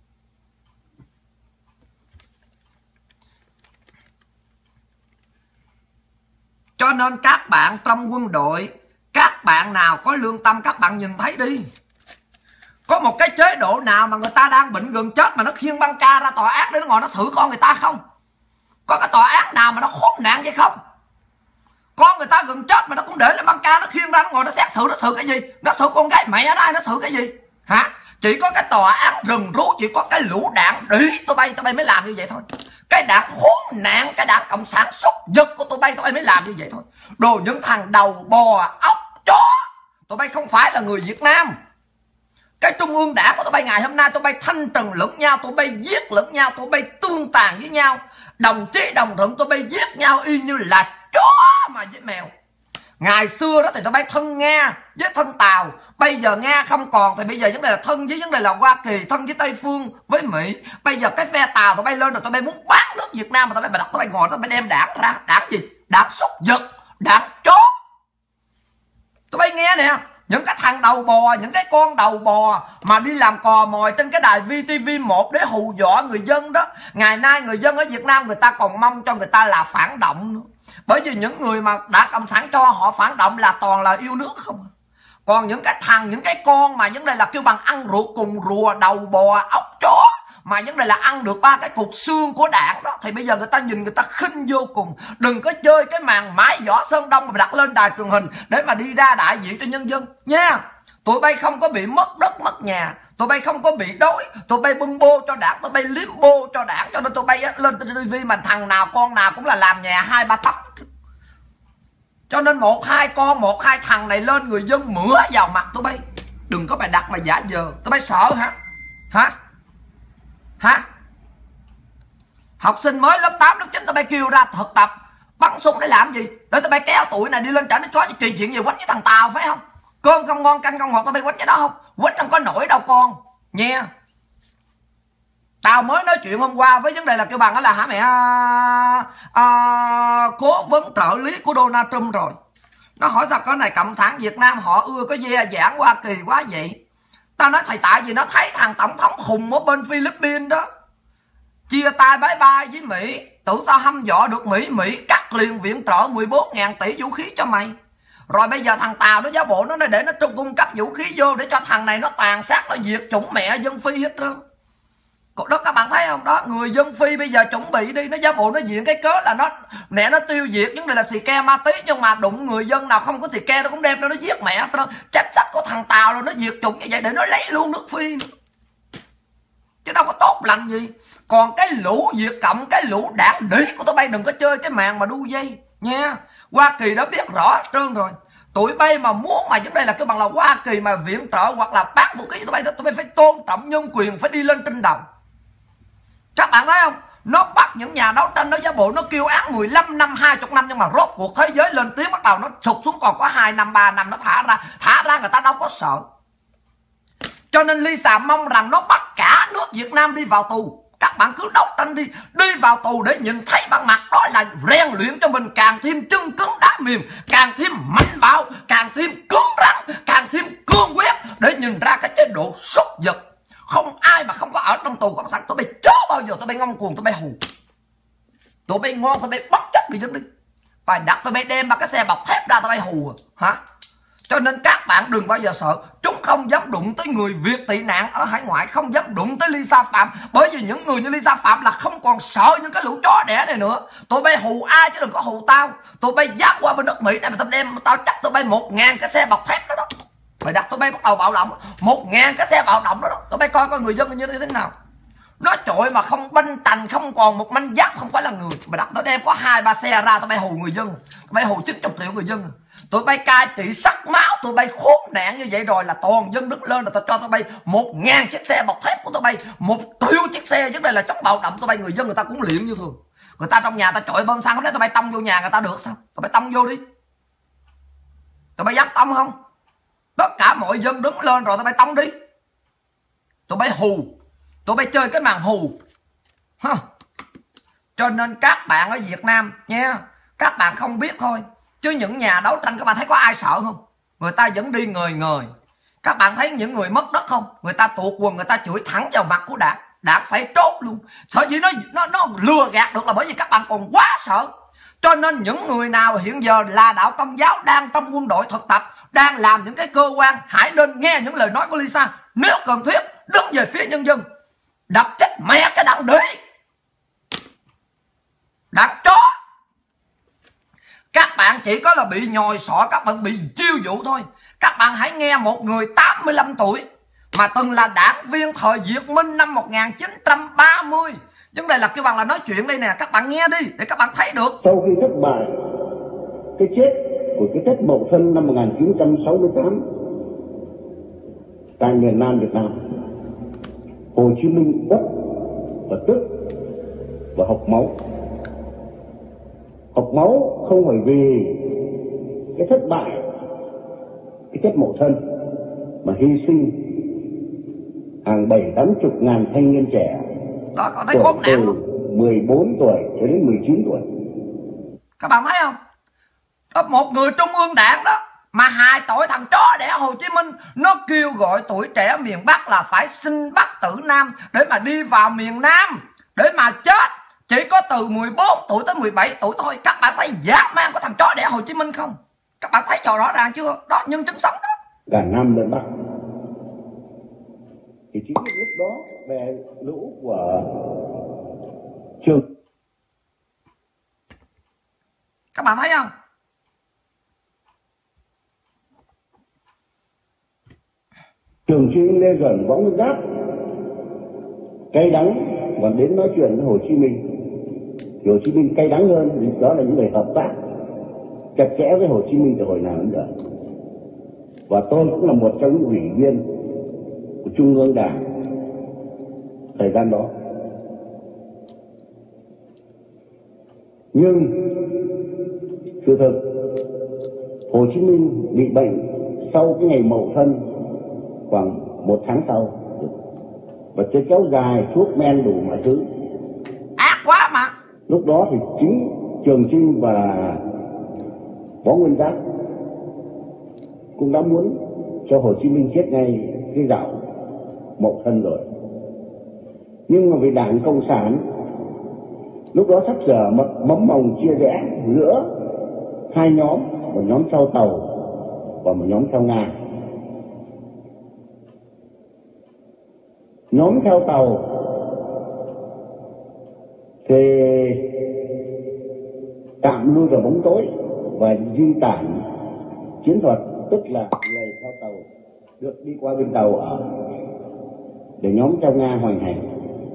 Cho nên các bạn trong quân đội, các bạn nào có lương tâm các bạn nhìn thấy đi. Có một cái chế độ nào mà người ta đang bệnh gần chết mà nó khiêng băng ca ra tòa án để nó ngồi nó xử con người ta không? Có cái tòa án nào mà nó khốn nạn vậy không? Con người ta gần chết mà nó cũng để lên băng ca, nó khiêng ra nó ngồi nó xét xử, nó xử cái gì? Nó xử con gái mẹ nó ai, nó xử cái gì? Hả? Chỉ có cái tòa án rừng rú, chỉ có cái lũ đảng đĩ tụi bay mới làm như vậy thôi. Cái đảng khốn nạn, cái đảng cộng sản súc vật của tụi bay mới làm như vậy thôi. Đồ những thằng đầu bò ốc chó, tụi bay không phải là người Việt Nam. Cái trung ương đảng của tụi bay ngày hôm nay tụi bay thanh trừng lẫn nhau, tụi bay giết lẫn nhau, tụi bay tương tàn với nhau, đồng chí đồng thuận tụi bay giết nhau y như là chó mà với mèo. Ngày xưa đó thì tụi bay thân Nga với thân Tàu, bây giờ Nga không còn thì bây giờ vấn đề là thân với vấn đề là Hoa Kỳ, thân với Tây Phương, với Mỹ. Bây giờ cái phe Tàu tụi bay lên rồi, tụi bay muốn bán nước Việt Nam mà tụi bay đặt tụi bay ngồi, tụi bay đem đảng ra. Đảng gì? Đảng súc vật, đảng chó. Tụi bay nghe nè, những cái thằng đầu bò, những cái con đầu bò mà đi làm cò mồi trên cái đài VTV1 để hù dọa người dân đó. Ngày nay người dân ở Việt Nam người ta còn mong cho người ta là phản động nữa. Bởi vì những người mà đã cộng sản cho họ phản động là toàn là yêu nước không. Còn những cái thằng, những cái con mà vấn đề là kêu bằng ăn ruột cùng rùa, đầu bò, ốc chó, mà vấn đề là ăn được 3 cái cục xương của đảng đó, thì bây giờ người ta nhìn người ta khinh vô cùng. Đừng có chơi cái màn mái võ Sơn Đông mà đặt lên đài truyền hình để mà đi ra đại diện cho nhân dân nha. Tụi bay không có bị mất đất mất nhà, tụi bay không có bị đói, tụi bay bưng bô cho đảng, tụi bay liếm bô cho đảng, cho nên tụi bay lên TV mà thằng nào con nào cũng là làm nhà 2-3 tấc. Cho nên 1-2 con, 1-2 thằng này lên người dân mửa vào mặt tụi bay. Đừng có bài đặt mà giả vờ. Tụi bay sợ hả? Hả? Học sinh mới lớp 8, lớp 9 tụi bay kêu ra thực tập bắn súng để làm gì? Để tụi bay kéo tụi này đi lên trển, nó có chuyện gì quánh với thằng Tàu phải không? Cơm không ngon canh không ngọt tụi bay quánh với đó không? Quánh không có nổi đâu con nha. Tao mới nói chuyện hôm qua với vấn đề là kêu bằng đó là hả mẹ cố vấn trợ lý của Donald Trump rồi. Nó hỏi sao cái này cộng sản Việt Nam họ ưa có dè dãn Hoa Kỳ quá vậy. Tao nói thầy tại vì nó thấy thằng tổng thống khùng ở bên Philippines đó chia tay bye bye với Mỹ, tưởng tao hăm dọa được Mỹ cắt liền viện trợ 14.000 tỷ vũ khí cho mày. Rồi bây giờ thằng Tàu nó giáo bộ nó để nó cung cấp vũ khí vô để cho thằng này nó tàn sát, nó diệt chủng mẹ dân Phi hết trơn. Đó các bạn thấy không? Đó, người dân Phi bây giờ chuẩn bị đi, nó giáo bộ nó diện cái cớ là nó tiêu diệt vấn đề là xì ke ma tí, nhưng mà đụng người dân nào không có xì ke nó cũng đem nó giết mẹ hết trơn. Chắc sách của thằng Tàu rồi nó diệt chủng như vậy để nó lấy luôn nước Phi. Chứ đâu có tốt lành gì. Còn cái lũ Việt Cộng, cái lũ đảng đĩ của tụi bay đừng có chơi cái màn mà đu dây nha. Hoa Kỳ đã biết rõ hết trơn rồi. Tụi bay mà muốn mà vấn đây là cái bằng là Hoa Kỳ mà viện trợ hoặc là bán vũ khí tụi bay phải tôn trọng nhân quyền, phải đi lên trên đầu. Các bạn thấy không? Nó bắt những nhà đấu tranh, nó giả bộ nó kêu án 15 năm, 20 năm, nhưng mà rốt cuộc thế giới lên tiếng bắt đầu nó sụt xuống còn có 2 năm, 3 năm nó thả ra người ta đâu có sợ. Cho nên Lisa mong rằng nó bắt cả nước Việt Nam đi vào tù. Các bạn cứ đấu tranh đi vào tù để nhìn thấy bằng mặt, đó là rèn luyện cho mình càng thêm chân cứng đá mềm, càng thêm mạnh bạo, càng thêm cứng rắn, càng thêm cương quyết để nhìn ra cái chế độ súc vật. Không ai mà không có ở trong tù cộng sản. Tụi bay chớ bao giờ tụi bay ngông cuồng, tụi bay hù, tụi bay ngon, tụi bay bất chấp người dân đi. Phải đặt tụi bay đem ba cái xe bọc thép ra tụi bay hù hả? Cho nên các bạn đừng bao giờ sợ. Chúng không dám đụng tới người Việt tị nạn ở hải ngoại, không dám đụng tới Lisa Phạm. Bởi vì những người như Lisa Phạm là không còn sợ những cái lũ chó đẻ này nữa. Tụi bay hù ai chứ đừng có hù tao. Tụi bay dám qua bên nước Mỹ này mà tao đem tao chắc tụi bay 1.000 cái xe bọc thép đó đó. Phải đặt tụi bay bắt đầu bạo động 1.000 cái xe bạo động đó đó. Tụi bay coi người dân như thế nào. Nó trội mà không banh tành, không còn một manh giáp, không phải là người. Mà đặt nó đem có 2-3 xe ra tụi bay hù người dân. Tụi bay hù 90 triệu người dân. Tụi bay cai trị sắc máu, tụi bay khốn nạn như vậy rồi là toàn dân đứng lên là tao cho tụi bay 1.000 chiếc xe bọc thép của tụi bay, 1 triệu chiếc xe. Vấn đề là chống bạo động tụi bay, người dân người ta cũng luyện như thường. Người ta trong nhà ta chọi bơm xăng không lẽ tụi bay tông vô nhà người ta được sao? Tụi bay tông vô đi. Tụi bay dám tông không? Tất cả mọi dân đứng lên rồi tụi bay tông đi. Tụi bay hù, tụi bay chơi cái màn hù. Cho nên các bạn ở Việt Nam nha, các bạn không biết thôi. Chứ những nhà đấu tranh các bạn thấy có ai sợ không? Người ta vẫn đi ngời ngời. Các bạn thấy những người mất đất không? Người ta tuột quần, người ta chửi thẳng vào mặt của Đảng. Đảng phải trốt luôn. Sợ gì nó lừa gạt được là bởi vì các bạn còn quá sợ. Cho nên những người nào hiện giờ là đạo Công giáo đang trong quân đội thực tập, đang làm những cái cơ quan, hãy nên nghe những lời nói của Lisa. Nếu cần thiết đứng về phía nhân dân, đập chết mẹ cái đảng đĩ, đảng chó. Các bạn chỉ có là bị nhồi sọ, các bạn bị chiêu dụ thôi. Các bạn hãy nghe một người 85 tuổi mà từng là đảng viên thời Việt Minh năm 1930. Vấn đề là kêu bằng là nói chuyện đây nè, các bạn nghe đi để các bạn thấy được. Sau khi thất bại cái chết của cái Tết Mậu Thân năm 1968 tại miền Nam Việt Nam, Hồ Chí Minh bất và tức và học máu. Học máu không phải vì cái thất bại cái Tết Mậu Thân mà hy sinh hàng 70-80 ngàn thanh niên trẻ đó, có thấy khốn nạn không? 14 tuổi cho đến 19 tuổi. Các bạn thấy không? Đó, một người trung ương đảng đó mà hại tội thằng chó đẻ Hồ Chí Minh, nó kêu gọi tuổi trẻ miền Bắc là phải xin Bắc tử Nam để mà đi vào miền Nam để mà chết. Chỉ có từ 14 tuổi tới 17 tuổi thôi. Các bạn thấy dã man của thằng chó đẻ Hồ Chí Minh không? Các bạn thấy cho rõ ràng chưa? Đó, nhân chứng sống đó. Cả Nam lẫn Bắc. Thì chính lúc đó về lũ của Trường. Các bạn thấy không? Trường Trinh, Lê Duẩn, Võ Nguyên Giáp cay đắng và đến nói chuyện với Hồ Chí Minh. Hồ Chí Minh cay đắng hơn vì đó là những người hợp tác chặt chẽ với Hồ Chí Minh từ hồi nào đến giờ. Và tôi cũng là một trong những ủy viên của Trung ương Đảng thời gian đó. Nhưng sự thực Hồ Chí Minh bị bệnh sau cái ngày Mậu Thân khoảng 1 tháng sau, và cho kéo dài thuốc men đủ mọi thứ. Ác quá mà. Lúc đó thì chính Trường Chinh và Võ Nguyên Giáp cũng đã muốn cho Hồ Chí Minh chết ngay cái dạo Mậu Thân rồi. Nhưng mà vì Đảng Cộng sản lúc đó sắp sửa mắm mồng chia rẽ giữa hai nhóm, một nhóm theo Tàu và một nhóm theo Nga. Nhóm theo Tàu thì tạm lui vào bóng tối và di tản chiến thuật, tức là người theo Tàu được đi qua bên Tàu ở để nhóm theo Nga hoành hành.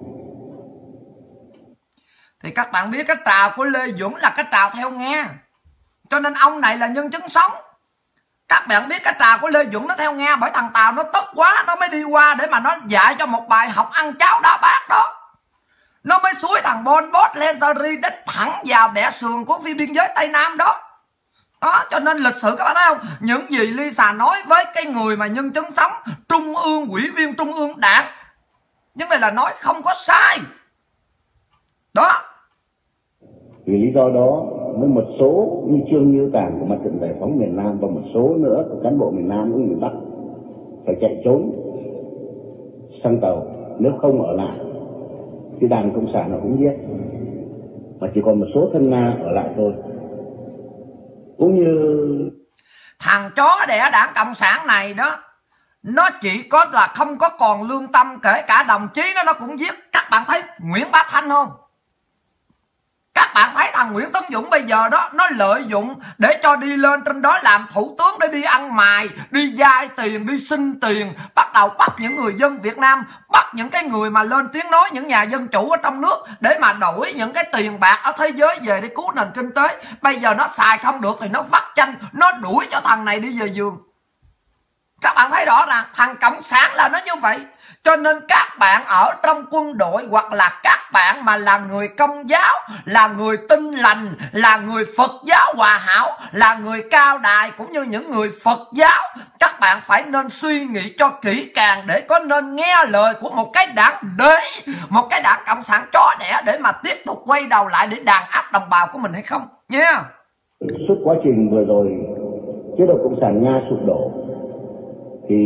Thì các bạn biết cái trào của Lê Duẩn là cái trào theo Nga, cho nên ông này là nhân chứng sống. Các bạn biết cái trào của Lê Duẩn nó theo Nga, bởi thằng Tàu nó tức quá nó mới đi qua để mà nó dạy cho một bài học ăn cháo đá bát đó. Nó mới xúi thằng Pol Pot lên Tari đích thẳng vào bẻ sườn của phía biên giới Tây Nam đó. Đó, cho nên lịch sử các bạn thấy không? Những gì Lisa nói với cái người mà nhân chứng sống, Trung ương, ủy viên Trung ương Đảng, nhưng này là nói không có sai. Đó. Vì lý do đó với một số như Trương Như Tản của Mặt trận Giải phóng miền Nam và một số nữa của cán bộ miền Nam cũng miền Bắc phải chạy trốn sang Tàu, nếu không ở lại thì Đảng Cộng sản nó cũng giết, mà chỉ còn một số thân Nga ở lại thôi. Cũng như thằng chó đẻ Đảng Cộng sản này đó, nó chỉ có là không có còn lương tâm, kể cả đồng chí nó cũng giết. Các bạn thấy Nguyễn Bá Thanh không? Các bạn thấy thằng Nguyễn Tấn Dũng bây giờ đó, nó lợi dụng để cho đi lên trên đó làm thủ tướng để đi ăn mày, đi vay tiền, đi xin tiền, bắt đầu bắt những người dân Việt Nam, bắt những cái người mà lên tiếng nói, những nhà dân chủ ở trong nước để mà đổi những cái tiền bạc ở thế giới về để cứu nền kinh tế. Bây giờ nó xài không được thì nó vắt chanh, nó đuổi cho thằng này đi về giường. Các bạn thấy rõ ràng thằng Cộng sản là nó như vậy. Cho nên các bạn ở trong quân đội hoặc là các bạn mà là người Công giáo, là người tin lành, là người Phật giáo hòa hảo, là người cao đài cũng như những người Phật giáo, các bạn phải nên suy nghĩ cho kỹ càng để có nên nghe lời của một cái đảng đế, một cái đảng Cộng sản chó đẻ để mà tiếp tục quay đầu lại để đàn áp đồng bào của mình hay không nha. Suốt quá trình vừa rồi chế độ Cộng sản Nga sụp đổ thì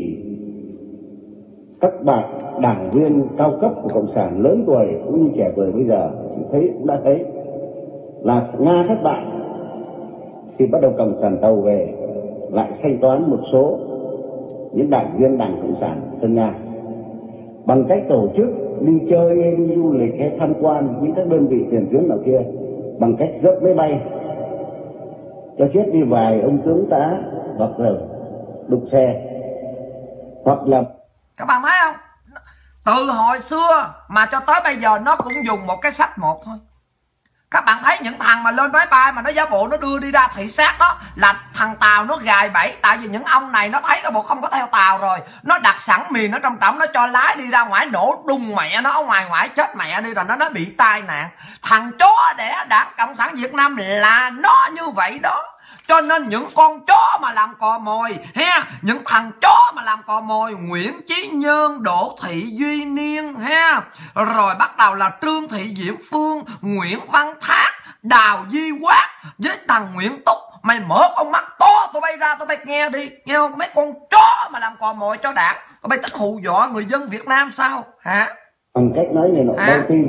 các bạn đảng viên cao cấp của Cộng sản lớn tuổi cũng như trẻ tuổi bây giờ cũng đã thấy là Nga thất bại, thì bắt đầu Cộng sản Tàu về lại thanh toán một số những đảng viên Đảng Cộng sản thân Nga bằng cách tổ chức đi chơi, đi du lịch hay tham quan những các đơn vị tiền tuyến nào kia bằng cách rớt máy bay cho chết đi vài ông tướng tá hoặc là đục xe, hoặc là các bạn thấy không? Từ hồi xưa mà cho tới bây giờ nó cũng dùng một cái sách một thôi. Các bạn thấy những thằng mà lên máy bay mà nó giả bộ nó đưa đi ra thị sát đó là thằng Tàu nó gài bẫy. Tại vì những ông này nó thấy cái bộ không có theo Tàu rồi, nó đặt sẵn mìn ở trong trọng, nó cho lái đi ra ngoài nổ đùng mẹ nó ở ngoài chết mẹ đi rồi nó bị tai nạn. Thằng chó đẻ Đảng Cộng sản Việt Nam là nó như vậy đó. Cho nên những con chó mà làm cò mồi ha, những thằng chó mà làm cò mồi, Nguyễn Chí Nhân, Đỗ Thị Duy Niên ha, rồi bắt đầu là Trương Thị Diễm Phương, Nguyễn Văn Thác, Đào Duy Quát với thằng Nguyễn Túc. Mày mở con mắt to tụi bay ra, tụi bay nghe đi, nghe không? Mấy con chó mà làm cò mồi cho đảng, tụi bay tính hù dọa người dân Việt Nam sao hả? Bằng cách nói này nọ đau tim.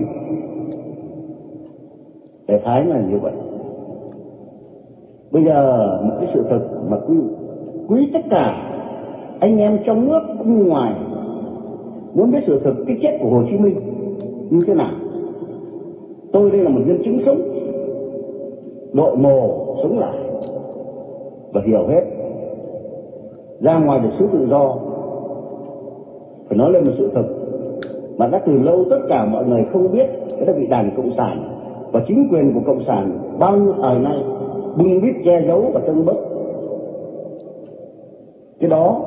Đại khái là như vậy. Bây giờ một cái sự thật mà quý tất cả anh em trong nước cũng như ngoài muốn biết sự thật cái chết của Hồ Chí Minh như thế nào. Tôi đây là một nhân chứng sống, đội mồ sống lại và hiểu hết. Ra ngoài được xứ tự do phải nói lên một sự thật mà đã từ lâu tất cả mọi người không biết. Cái đó bị Đảng Cộng sản và chính quyền của Cộng sản bao nhiêu thời nay bưng bít che giấu và trông bớt cái đó.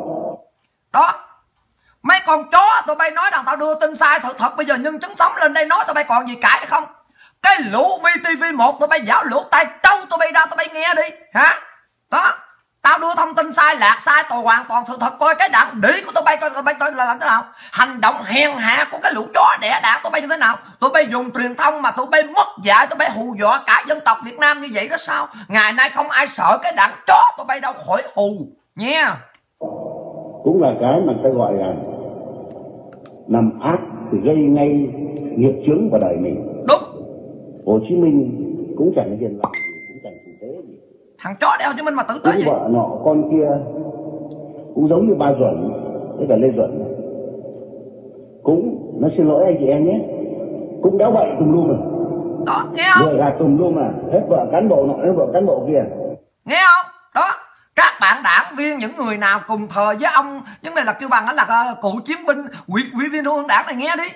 Mấy con chó tụi bay nói rằng tao đưa tin sai, sự thật bây giờ nhân chứng sống lên đây nói tụi bay còn gì cãi không? Cái lũ VTV1 tụi bay giáo lũ tay trâu tụi bay ra tụi bay nghe đi hả? Đó, tao đưa thông tin sai lạc sai tao hoàn toàn sự thật, coi cái đảng đĩ của tụi bay coi tụi bay là làm thế nào, hành động hèn hạ của cái lũ chó đẻ đảng tụi bay như thế nào. Tụi bay dùng truyền thông mà tụi bay mất dạy, tụi bay hù dọa cả dân tộc Việt Nam như vậy đó sao? Ngày nay không ai sợ cái đảng chó tụi bay đâu, khỏi hù nha. Cũng là cái mà ta gọi là nằm ác thì gây ngay nghiệp chướng vào đời mình. Đúng. Hồ Chí Minh cũng chẳng hiền lành, cũng chẳng tử tế gì. Thằng chó đeo Hồ Chí Minh mà tử tế gì? Vợ nọ con kia cũng giống như ba Duẩn với cả Lê Duẩn, cũng nó xin lỗi anh chị em nhé, cũng đéo bậy tùm lum rồi. Đó, nghe không? Người gạt tùm lum à, hết vợ cán bộ nọ đến vợ cán bộ kia. Nghe không? Đó, các bạn đảng viên, những người nào cùng thời với ông, những này là kêu bằng là cựu chiến binh, ủy viên trung ương đảng này nghe đi.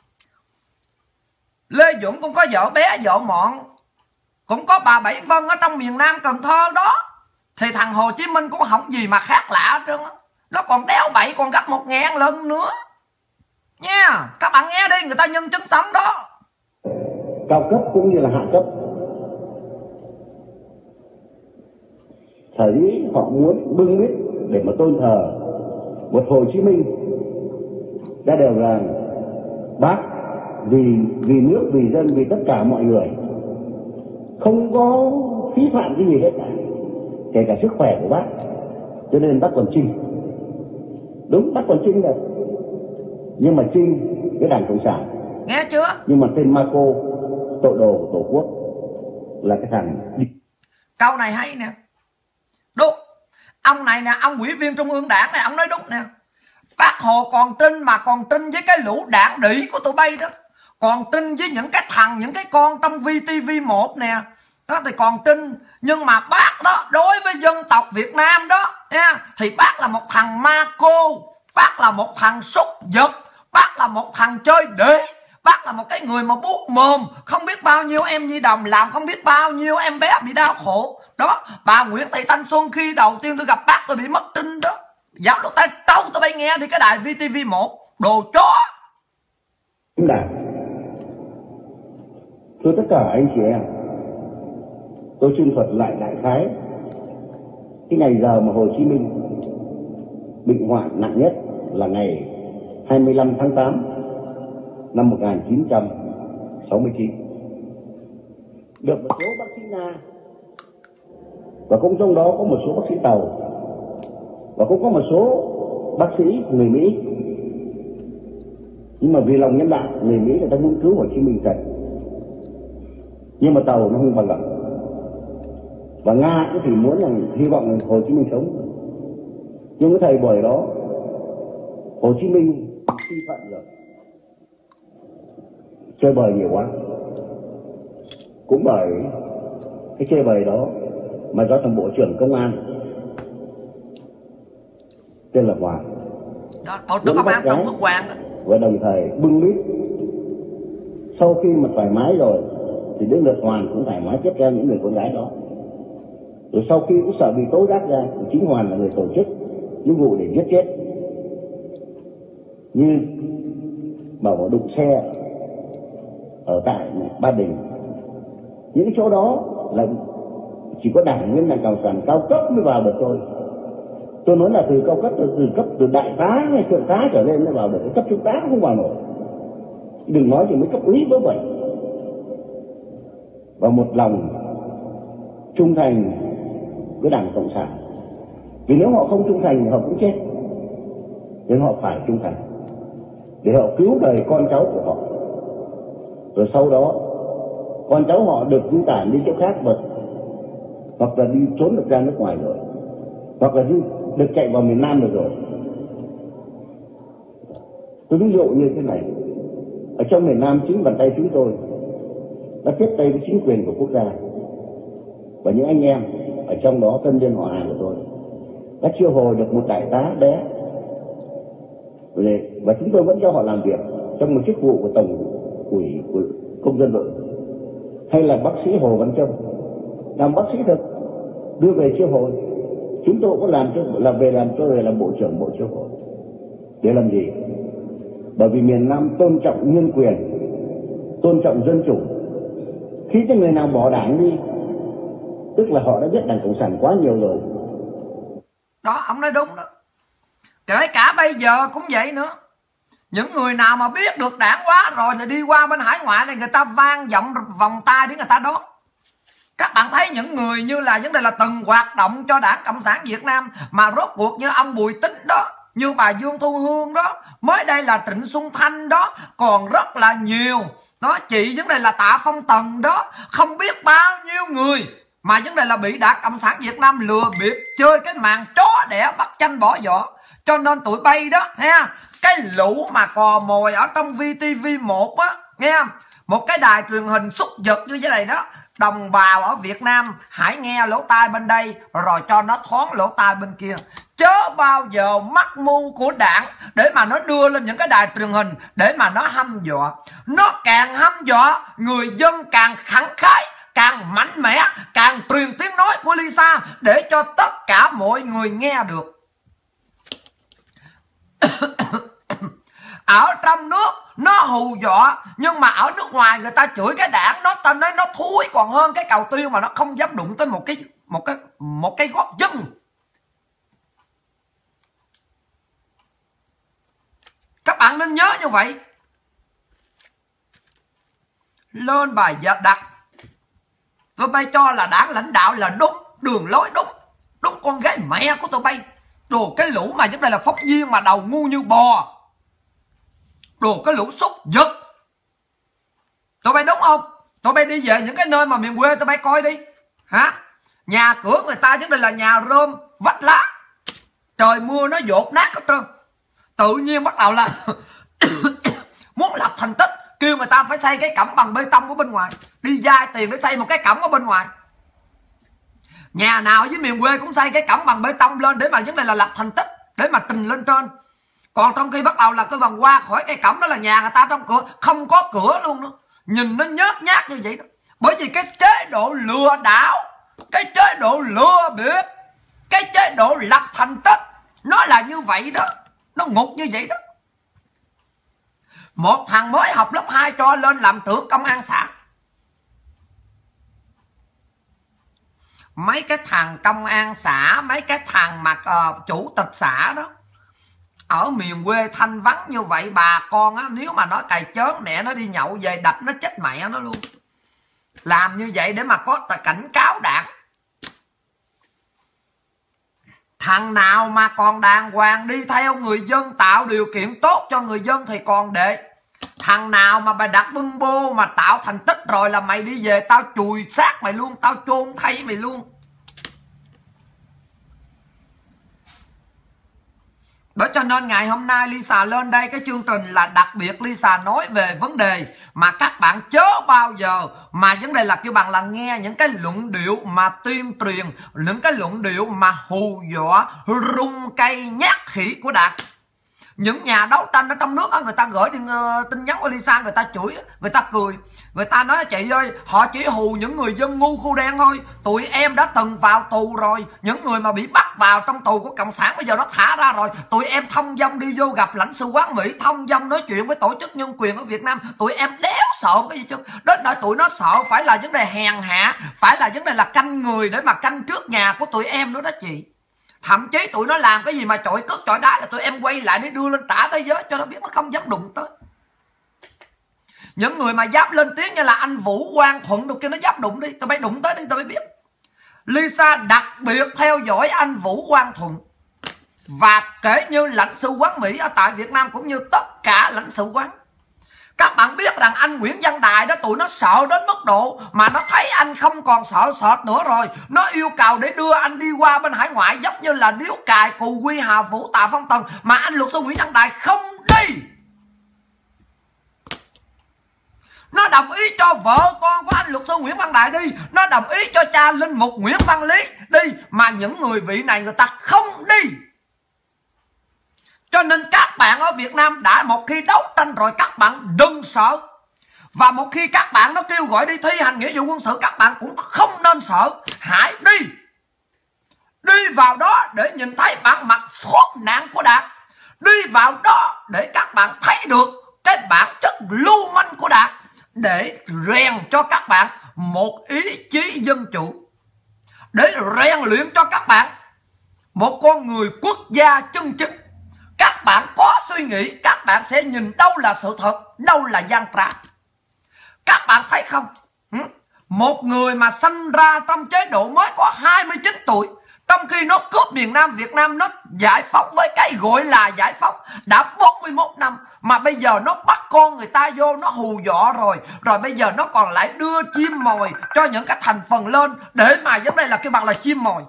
Lê Duẩn cũng có vợ bé vợ mọn, cũng có bà Bảy Vân ở trong miền Nam Cần Thơ đó. Thì thằng Hồ Chí Minh cũng không gì mà khác lạ hết trơn á. Nó còn đéo bậy còn gấp 1000 lần nữa nha. Các bạn nghe đi, người ta nhân chứng sống đó. Cao cấp cũng như là hạ cấp. Thấy họ muốn bưng bít để mà tôn thờ một Hồ Chí Minh đã đều rằng bác vì nước, vì dân, vì tất cả mọi người, không có phí phạm cái gì hết cả, kể cả sức khỏe của bác. Cho nên bác còn trinh. Đúng, bác còn trinh rồi, nhưng mà trinh cái Đảng Cộng sản. Nghe chưa? Nhưng mà tên Marco, tội đồ của Tổ quốc, là cái thằng. Câu này hay nè. Đúng. Ông này nè, ông ủy viên trung ương đảng này, ông nói đúng nè. Bác Hồ còn trinh mà còn trinh với cái lũ đảng đĩ của tụi bay đó, còn trinh với những cái thằng, những cái con trong VTV1 nè đó thì còn trinh. Nhưng mà bác đó đối với dân tộc Việt Nam đó nha, thì bác là một thằng ma cô, bác là một thằng súc vật, bác là một thằng chơi đế, bác là một cái người mà buốt mồm, không biết bao nhiêu em nhi đồng làm, không biết bao nhiêu em bé bị đau khổ đó. Bà Nguyễn Thị Thanh Xuân khi đầu tiên tôi gặp bác tôi bị mất trinh đó. Giáo lúc tay trâu tụi bay nghe đi cái đài VTV1 đồ chó. Thưa tất cả anh chị em, tôi xin thuật lại đại khái cái ngày giờ mà Hồ Chí Minh bệnh hoạn nặng nhất là ngày 25 tháng 8 năm 1969. Được một số bác sĩ Nga, và cũng trong đó có một số bác sĩ Tàu, và cũng có một số bác sĩ người Mỹ. Nhưng mà vì lòng nhân đạo, người Mỹ người ta muốn cứu Hồ Chí Minh thật, nhưng mà Tàu nó không bằng lòng. Và Nga cũng thì muốn rằng hy vọng là Hồ Chí Minh sống. Nhưng cái thời buổi đó Hồ Chí Minh suy phận rồi, chơi bời nhiều quá. Cũng bởi cái chơi bời đó mà do thằng Bộ trưởng Công an tên là Hoàng, Bộ trưởng Công an Trần Quốc Hoàng đó, và đồng thời bưng bít. Sau khi mà thoải mái rồi thì đến lượt Hoàn cũng thoải mái tiếp theo những người con gái đó. Rồi sau khi cũng sợ bị tố giác ra, chính Hoàn là người tổ chức những vụ để giết chết, như bảo đụng xe ở tại Ba Đình. Những cái chỗ đó là chỉ có đảng viên Đảng Cộng sản cao cấp mới vào được thôi. Tôi nói là từ cao cấp, từ đại tá hay thượng tá trở lên mới vào được, cái cấp trung tá cũng không vào nổi. Đừng nói gì mới cấp úy với vậy. Và một lòng trung thành với Đảng Cộng sản. Vì nếu họ không trung thành thì họ cũng chết. Nên họ phải trung thành để họ cứu đời con cháu của họ. Rồi sau đó con cháu họ được di tản đi chỗ khác vật, hoặc là đi trốn được ra nước ngoài rồi, hoặc là được chạy vào miền Nam được rồi. Tôi ví dụ như thế này, ở trong miền Nam chính bàn tay chúng tôi đã tiếp tay với chính quyền của quốc gia, và những anh em ở trong đó thân nhân họ hàng của tôi đã chiêu hồi được một đại tá bé Và chúng tôi vẫn cho họ làm việc trong một chức vụ của Tổng ủy của Công dân đội. Hay là bác sĩ Hồ Văn Trâm làm bác sĩ thật, đưa về chiêu hội, chúng tôi cũng làm về làm bộ trưởng chiêu hội. Để làm gì? Bởi vì miền Nam tôn trọng nhân quyền, tôn trọng dân chủ. Khi cái người nào bỏ đảng đi, tức là họ đã biết Đảng Cộng sản quá nhiều rồi. Đó, ông nói đúng đó. Kể cả bây giờ cũng vậy nữa. Những người nào mà biết được đảng quá rồi là đi qua bên hải ngoại này, người ta vang vọng vòng tay để người ta đón. Các bạn thấy những người như là vấn đề là từng hoạt động cho Đảng Cộng sản Việt Nam mà rốt cuộc như ông Bùi Tín đó, như bà Dương Thu Hương đó, mới đây là Trịnh Xuân Thanh đó, còn rất là nhiều đó, chị vấn đề là Tạ Phong Tần đó, không biết bao nhiêu người mà vấn đề là bị Đảng Cộng sản Việt Nam lừa bịp, chơi cái màn chó đẻ bắt chanh bỏ vỏ. Cho nên tụi bay đó ha, cái lũ mà cò mồi ở trong VTV1 á, nghe không? Một cái đài truyền hình xúc vật như thế này đó, đồng bào ở Việt Nam hãy nghe lỗ tai bên đây rồi cho nó thoáng lỗ tai bên kia. Chớ bao giờ mắc mưu của đảng để mà nó đưa lên những cái đài truyền hình để mà nó hăm dọa. Nó càng hăm dọa, người dân càng khẳng khái, càng mạnh mẽ, càng truyền tiếng nói của Lisa để cho tất cả mọi người nghe được. Ở trong nước nó hù dọa, nhưng mà ở nước ngoài người ta chửi cái đảng nó, ta nói nó thúi còn hơn cái cầu tiêu mà nó không dám đụng tới một cái gót chân. Các bạn nên nhớ như vậy. Lên bài đặt tụi bay cho là đảng lãnh đạo là đúng, đường lối đúng, đúng con gái mẹ của tụi bay. Đồ cái lũ mà trước đây là phóng viên mà đầu ngu như bò, đồ cái lũ xúc vật. Tụi bay đúng không? Tụi bay đi về những cái nơi mà miền quê tụi bay coi đi hả? Nhà cửa người ta trước đây là nhà rơm vách lá, trời mưa nó dột nát hết trơn. Tự nhiên bắt đầu là muốn lập thành tích, kêu người ta phải xây cái cổng bằng bê tông ở bên ngoài, đi vay tiền để xây một cái cổng ở bên ngoài. Nhà nào với miền quê cũng xây cái cổng bằng bê tông lên để mà vấn đề là lập thành tích, để mà trình lên trên. Còn trong khi bắt đầu là cái vòng qua khỏi cái cổng đó là nhà người ta trong cửa, không có cửa luôn đó. Nhìn nó nhớt nhát như vậy đó. Bởi vì cái chế độ lừa đảo, cái chế độ lừa bịp, cái chế độ lập thành tích, nó là như vậy đó, nó ngục như vậy đó. Một thằng mới học lớp 2 cho lên làm trưởng công an xã. Mấy cái thằng công an xã, mấy cái thằng mà chủ tịch xã đó, ở miền quê thanh vắng như vậy, bà con á, nếu mà nó cày chớn mẹ nó đi nhậu về đập nó chết mẹ nó luôn. Làm như vậy để mà có cảnh cáo đảng. Thằng nào mà còn đàng hoàng đi theo người dân, tạo điều kiện tốt cho người dân thì còn để. Thằng nào mà mày đặt bưng bô mà tạo thành tích rồi là mày đi về tao chùi xác mày luôn, tao chôn thay mày luôn. Bởi cho nên ngày hôm nay Lisa lên đây cái chương trình là đặc biệt. Lisa nói về vấn đề mà các bạn chớ bao giờ mà vấn đề là kêu bằng là nghe những cái luận điệu mà tuyên truyền, những cái luận điệu mà hù dọa, rung cây nhát khỉ của đảng. Những nhà đấu tranh ở trong nước đó, người ta gửi tin nhắn của Lisa, người ta chửi, người ta cười, người ta nói chị ơi, họ chỉ hù những người dân ngu khu đen thôi. Tụi em đã từng vào tù rồi, những người mà bị bắt vào trong tù của Cộng sản bây giờ nó thả ra rồi. Tụi em thông dong đi vô gặp lãnh sự quán Mỹ, thông dong nói chuyện với tổ chức nhân quyền ở Việt Nam. Tụi em đéo sợ cái gì chứ. Đến nỗi tụi nó sợ phải là vấn đề hèn hạ, phải là vấn đề là canh người để mà canh trước nhà của tụi em nữa đó chị. Thậm chí tụi nó làm cái gì mà chọi cướp chọi đá là tụi em quay lại để đưa lên trả thế giới cho nó biết, nó không dám đụng tới. Những người mà dám lên tiếng như là anh Vũ Quang Thuận được kia, nó dám đụng đi, tụi bay đụng tới đi tụi bay biết. Lisa đặc biệt theo dõi anh Vũ Quang Thuận, và kể như lãnh sự quán Mỹ ở tại Việt Nam cũng như tất cả lãnh sự quán. Các bạn biết rằng anh Nguyễn Văn Đài đó, tụi nó sợ đến mức độ mà nó thấy anh không còn sợ sệt nữa rồi, nó yêu cầu để đưa anh đi qua bên hải ngoại, giống như là Điếu Cài, Cù Quy, Hà Vũ, Tạ Phong Tần, mà anh luật sư Nguyễn Văn Đài không đi. Nó đồng ý cho vợ con của anh luật sư Nguyễn Văn Đài đi, nó đồng ý cho cha linh mục Nguyễn Văn Lý đi, mà những người vị này người ta không đi. Cho nên các bạn ở Việt Nam đã một khi đấu tranh rồi các bạn đừng sợ. Và một khi các bạn nó kêu gọi đi thi hành nghĩa vụ quân sự, các bạn cũng không nên sợ. Hãy đi. Đi vào đó để nhìn thấy bản mặt khốn nạn của Đảng. Đi vào đó để các bạn thấy được cái bản chất lưu manh của Đảng, để rèn cho các bạn một ý chí dân chủ, để rèn luyện cho các bạn một con người quốc gia chân chính. Các bạn có suy nghĩ, các bạn sẽ nhìn đâu là sự thật, đâu là gian trá. Các bạn thấy không? Một người mà sanh ra trong chế độ mới có 29 tuổi, trong khi nó cướp miền Nam Việt Nam, nó giải phóng với cái gọi là giải phóng đã 41 năm, mà bây giờ nó bắt con người ta vô, nó hù dọa rồi bây giờ nó còn lại đưa chim mồi cho những cái thành phần lên để mà giống đây là cái bằng là chim mồi.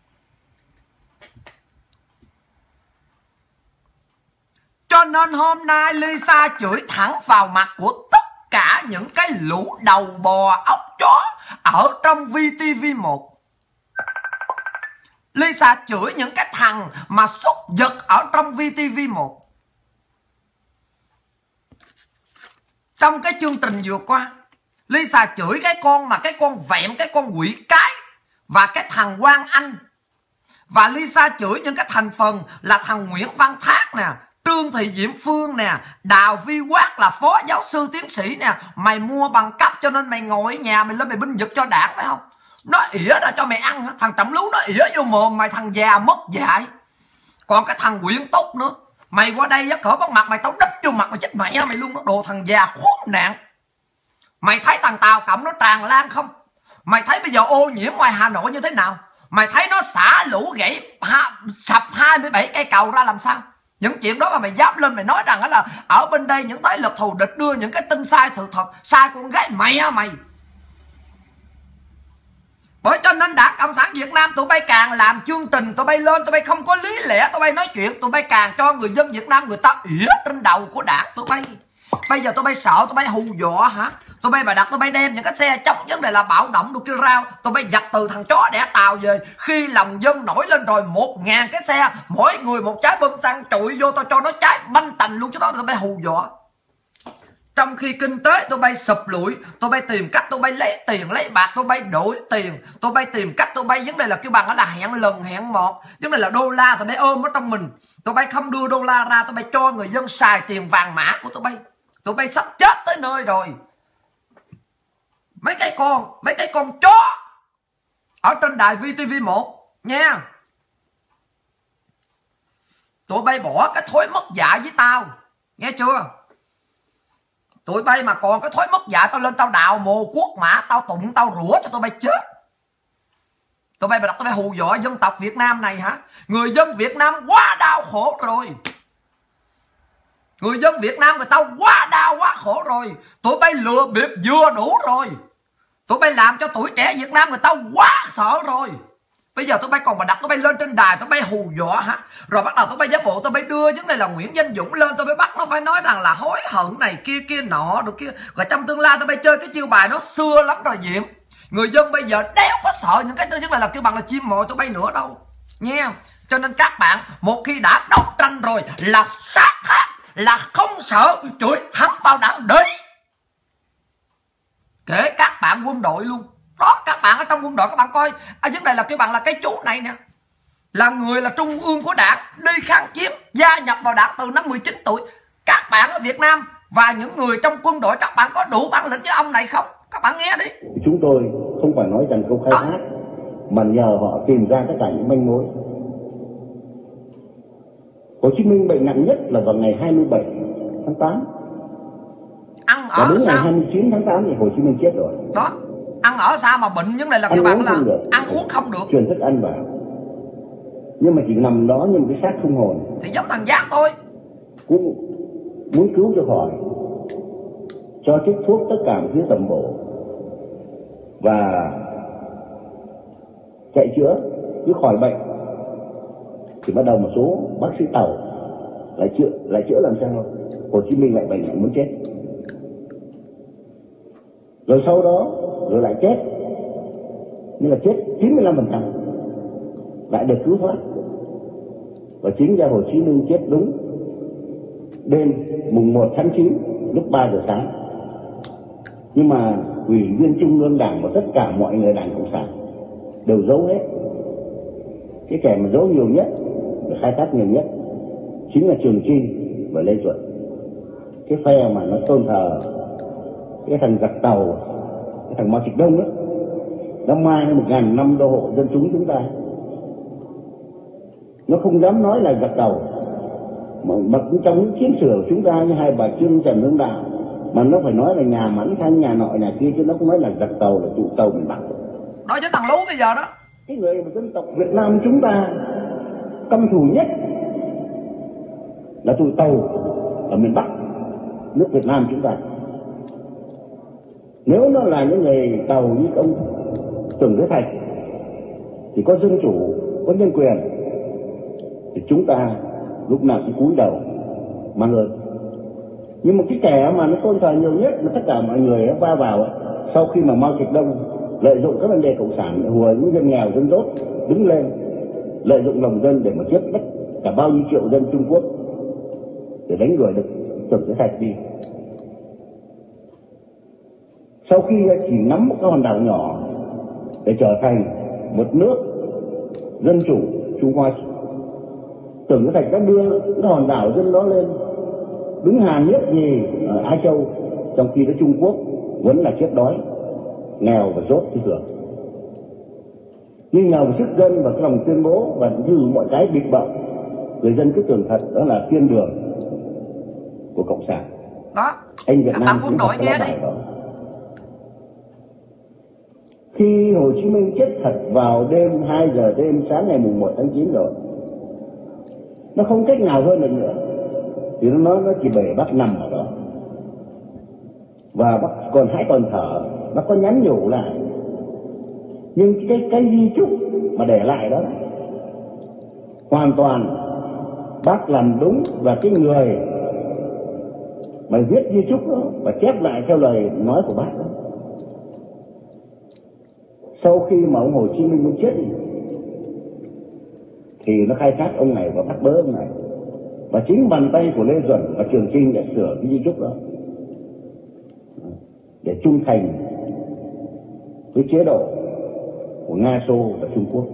Cho nên hôm nay Lisa chửi thẳng vào mặt của tất cả những cái lũ đầu bò ốc chó ở trong VTV1. Lisa chửi những cái thằng mà xuất vật ở trong VTV1. Trong cái chương trình vừa qua, Lisa chửi cái con mà cái con vẹm, cái con quỷ cái và cái thằng Quang Anh. Và Lisa chửi những cái thành phần là thằng Nguyễn Văn Thác nè, Trương Thị Diễm Phương nè, Đào Vi Quát là phó giáo sư tiến sĩ nè. Mày mua bằng cấp cho nên mày ngồi ở nhà mày lên mày binh vực cho Đảng phải không? Nó ỉa ra cho mày ăn hả? Thằng Trọng Lú nó ỉa vô mồm mày, thằng già mất dạy. Còn cái thằng Nguyễn Túc nữa, mày qua đây cỡ bắt mặt mày tao đứt vô mặt mày chết mẹ mày luôn đó. Đồ thằng già khốn nạn. Mày thấy thằng Tàu Cộng nó tràn lan không? Mày thấy bây giờ ô nhiễm ngoài Hà Nội như thế nào? Mày thấy nó xả lũ gãy sập 27 cây cầu ra làm sao? Những chuyện đó mà mày dám lên mày nói rằng là ở bên đây những thế lực thù địch đưa những cái tin sai sự thật, sai con gái mày mày. Bởi cho nên Đảng Cộng sản Việt Nam tụi bay càng làm chương trình, tụi bay lên, tụi bay không có lý lẽ, tụi bay nói chuyện, tụi bay càng cho người dân Việt Nam người ta ỉa trên đầu của Đảng tụi bay. Bây giờ tụi bay sợ, tụi bay hù dọa hả? Tụi bay đặt, tụi bay đem những cái xe chống vấn đề là bạo động đồ kia rao, tụi bay giật từ thằng chó đẻ Tàu về. Khi lòng dân nổi lên rồi 1000 cái xe, mỗi người một trái bom xăng trụi vô, tao cho nó cháy banh tành luôn, chứ đó tụi bay hù dọa. Trong khi kinh tế tụi bay sụp lụi, tụi bay tìm cách tụi bay lấy tiền lấy bạc, tụi bay đổi tiền, tụi bay tìm cách tụi bay vấn đề là kêu bằng là hẹn lần hẹn một, vấn đề là đô la tụi bay ôm ở trong mình. Tụi bay không đưa đô la ra, tụi bay cho người dân xài tiền vàng mã của tụi bay. Tụi bay sắp chết tới nơi rồi. Mấy cái con chó ở trên đài VTV1 nha, tụi bay bỏ cái thói mất dạy với tao, nghe chưa? Tụi bay mà còn cái thói mất dạy, tao lên tao đào mồ quốc mã, tao tụng tao rủa cho tụi bay chết. Tụi bay đặt tụi bay hù dọa dân tộc Việt Nam này hả? Người dân Việt Nam quá đau khổ rồi. Người dân Việt Nam người ta quá đau quá khổ rồi. Tụi bay lừa bịp vừa đủ rồi. Tụi bay làm cho tuổi trẻ Việt Nam người ta quá sợ rồi. Bây giờ tụi bay còn mà đặt tụi bay lên trên đài, tụi bay hù dọa hả? Rồi bắt đầu tụi bay giả bộ, tụi bay đưa vấn đề là Nguyễn Danh Dũng lên, tụi bay bắt nó phải nói rằng là hối hận này kia kia nọ được kia. Rồi trong tương lai tụi bay chơi cái chiêu bài nó xưa lắm rồi Diệm. Người dân bây giờ đéo có sợ những cái vấn đề là kêu bằng là chim mồi tụi bay nữa đâu nha. Cho nên các bạn một khi đã đấu tranh rồi là sát thác, là không sợ, chửi thẳng vào Đảng đấy. Kể các bạn quân đội luôn đó, các bạn ở trong quân đội các bạn coi vấn đề là cái bằng là cái chú này nè, là người là trung ương của Đảng, đi kháng chiến, gia nhập vào Đảng từ năm 19 tuổi. Các bạn ở Việt Nam và những người trong quân đội, các bạn có đủ bản lĩnh với ông này không? Các bạn nghe đi. Chúng tôi không phải nói rằng không khai thác, mà nhờ họ tìm ra tất cả những manh mối. Hồ Chí Minh bệnh nặng nhất là vào ngày 27 tháng 8. Ăn và ở đúng sao? Ngày 29 tháng 8 thì Hồ Chí Minh chết rồi. Đó, ăn ở sao mà bệnh vấn đề là các bạn là ăn uống không được, truyền thức ăn vào, nhưng mà chỉ nằm đó như một cái xác không hồn. Thì giống thằng Giác thôi, cũng muốn cứu cho khỏi, cho trích thuốc tất cả phía tầm bổ và chạy chữa, cứ khỏi bệnh thì bắt đầu một số bác sĩ Tàu lại chữa làm sao Hồ Chí Minh lại bệnh muốn chết. Rồi sau đó rồi lại chết, nhưng là chết 95% lại được cứu thoát. Và chính ra Hồ Chí Minh chết đúng đêm mùng 1 tháng 9 lúc 3 giờ sáng. Nhưng mà Ủy viên Trung ương Đảng và tất cả mọi người Đảng Cộng sản đều giấu hết. Cái kẻ mà giấu nhiều nhất và khai thác nhiều nhất chính là Trường Chinh và Lê Duẩn. Cái phe mà nó tôn thờ cái thằng giặc tàu, cái thằng Mao Trạch Đông đó, nó mang 1.000 năm đô hộ dân chúng ta. Nó không dám nói là giặc tàu, mà trong những chiến sử của chúng ta như Hai Bà Trưng, Trần Hưng Đạo, mà nó phải nói là nhà Mãn Thanh, nhà nọ nhà kia, chứ nó không nói là giặc tàu, là tụ tàu miền Bắc. Nói với thằng Lú bây giờ đó. Cái người mà dân tộc Việt Nam chúng ta căm thù nhất là tụi tàu ở miền Bắc nước Việt Nam chúng ta. Nếu nó là những người tàu như ông Tưởng Thế Thạch thì có dân chủ, có nhân quyền, thì chúng ta lúc nào cũng cúi đầu mang ơn. Nhưng mà cái kẻ mà nó tôn thờ nhiều nhất mà tất cả mọi người nó va vào sau khi mà Mao Trạch Đông lợi dụng các vấn đề cộng sản hùa những dân nghèo dân dốt đứng lên, lợi dụng lòng dân để mà giết tất cả bao nhiêu triệu dân Trung Quốc để đánh đuổi được Tưởng Thế Thạch đi. Sau khi chỉ nắm một cái hòn đảo nhỏ để trở thành một nước dân chủ Trung Hoa, Tưởng Thế Thạch đã đưa cái hòn đảo dân đó lên đứng hàng nhất nhì ở Á Châu, trong khi đó Trung Quốc vẫn là chết đói, nghèo và dốt như thường. Nhưng nhờ vào sức dân và cái lòng tuyên bố và như mọi cái bịp bợm, người dân cứ tưởng thật đó là thiên đường của cộng sản. Đó. Anh Việt Nam cũng đổi nghe đi. Đó. Khi Hồ Chí Minh chết thật vào đêm 2 giờ đêm sáng ngày mùng 1 tháng 9 rồi, nó không cách nào hơn được nữa, thì nó nói nó chỉ bể bác nằm ở đó. Và bác còn hãy còn thở, bác có nhắn nhủ lại. Nhưng cái di chúc mà để lại đó hoàn toàn bác làm đúng, và cái người mà viết di chúc đó và chép lại theo lời nói của bác đó, sau khi mà ông Hồ Chí Minh muốn chết thì nó khai thác ông này và bắt bớ ông này, và chính bàn tay của Lê Duẩn và Trường Chinh để sửa cái di chúc đó để trung thành với chế độ của Nga, Xô và Trung Quốc.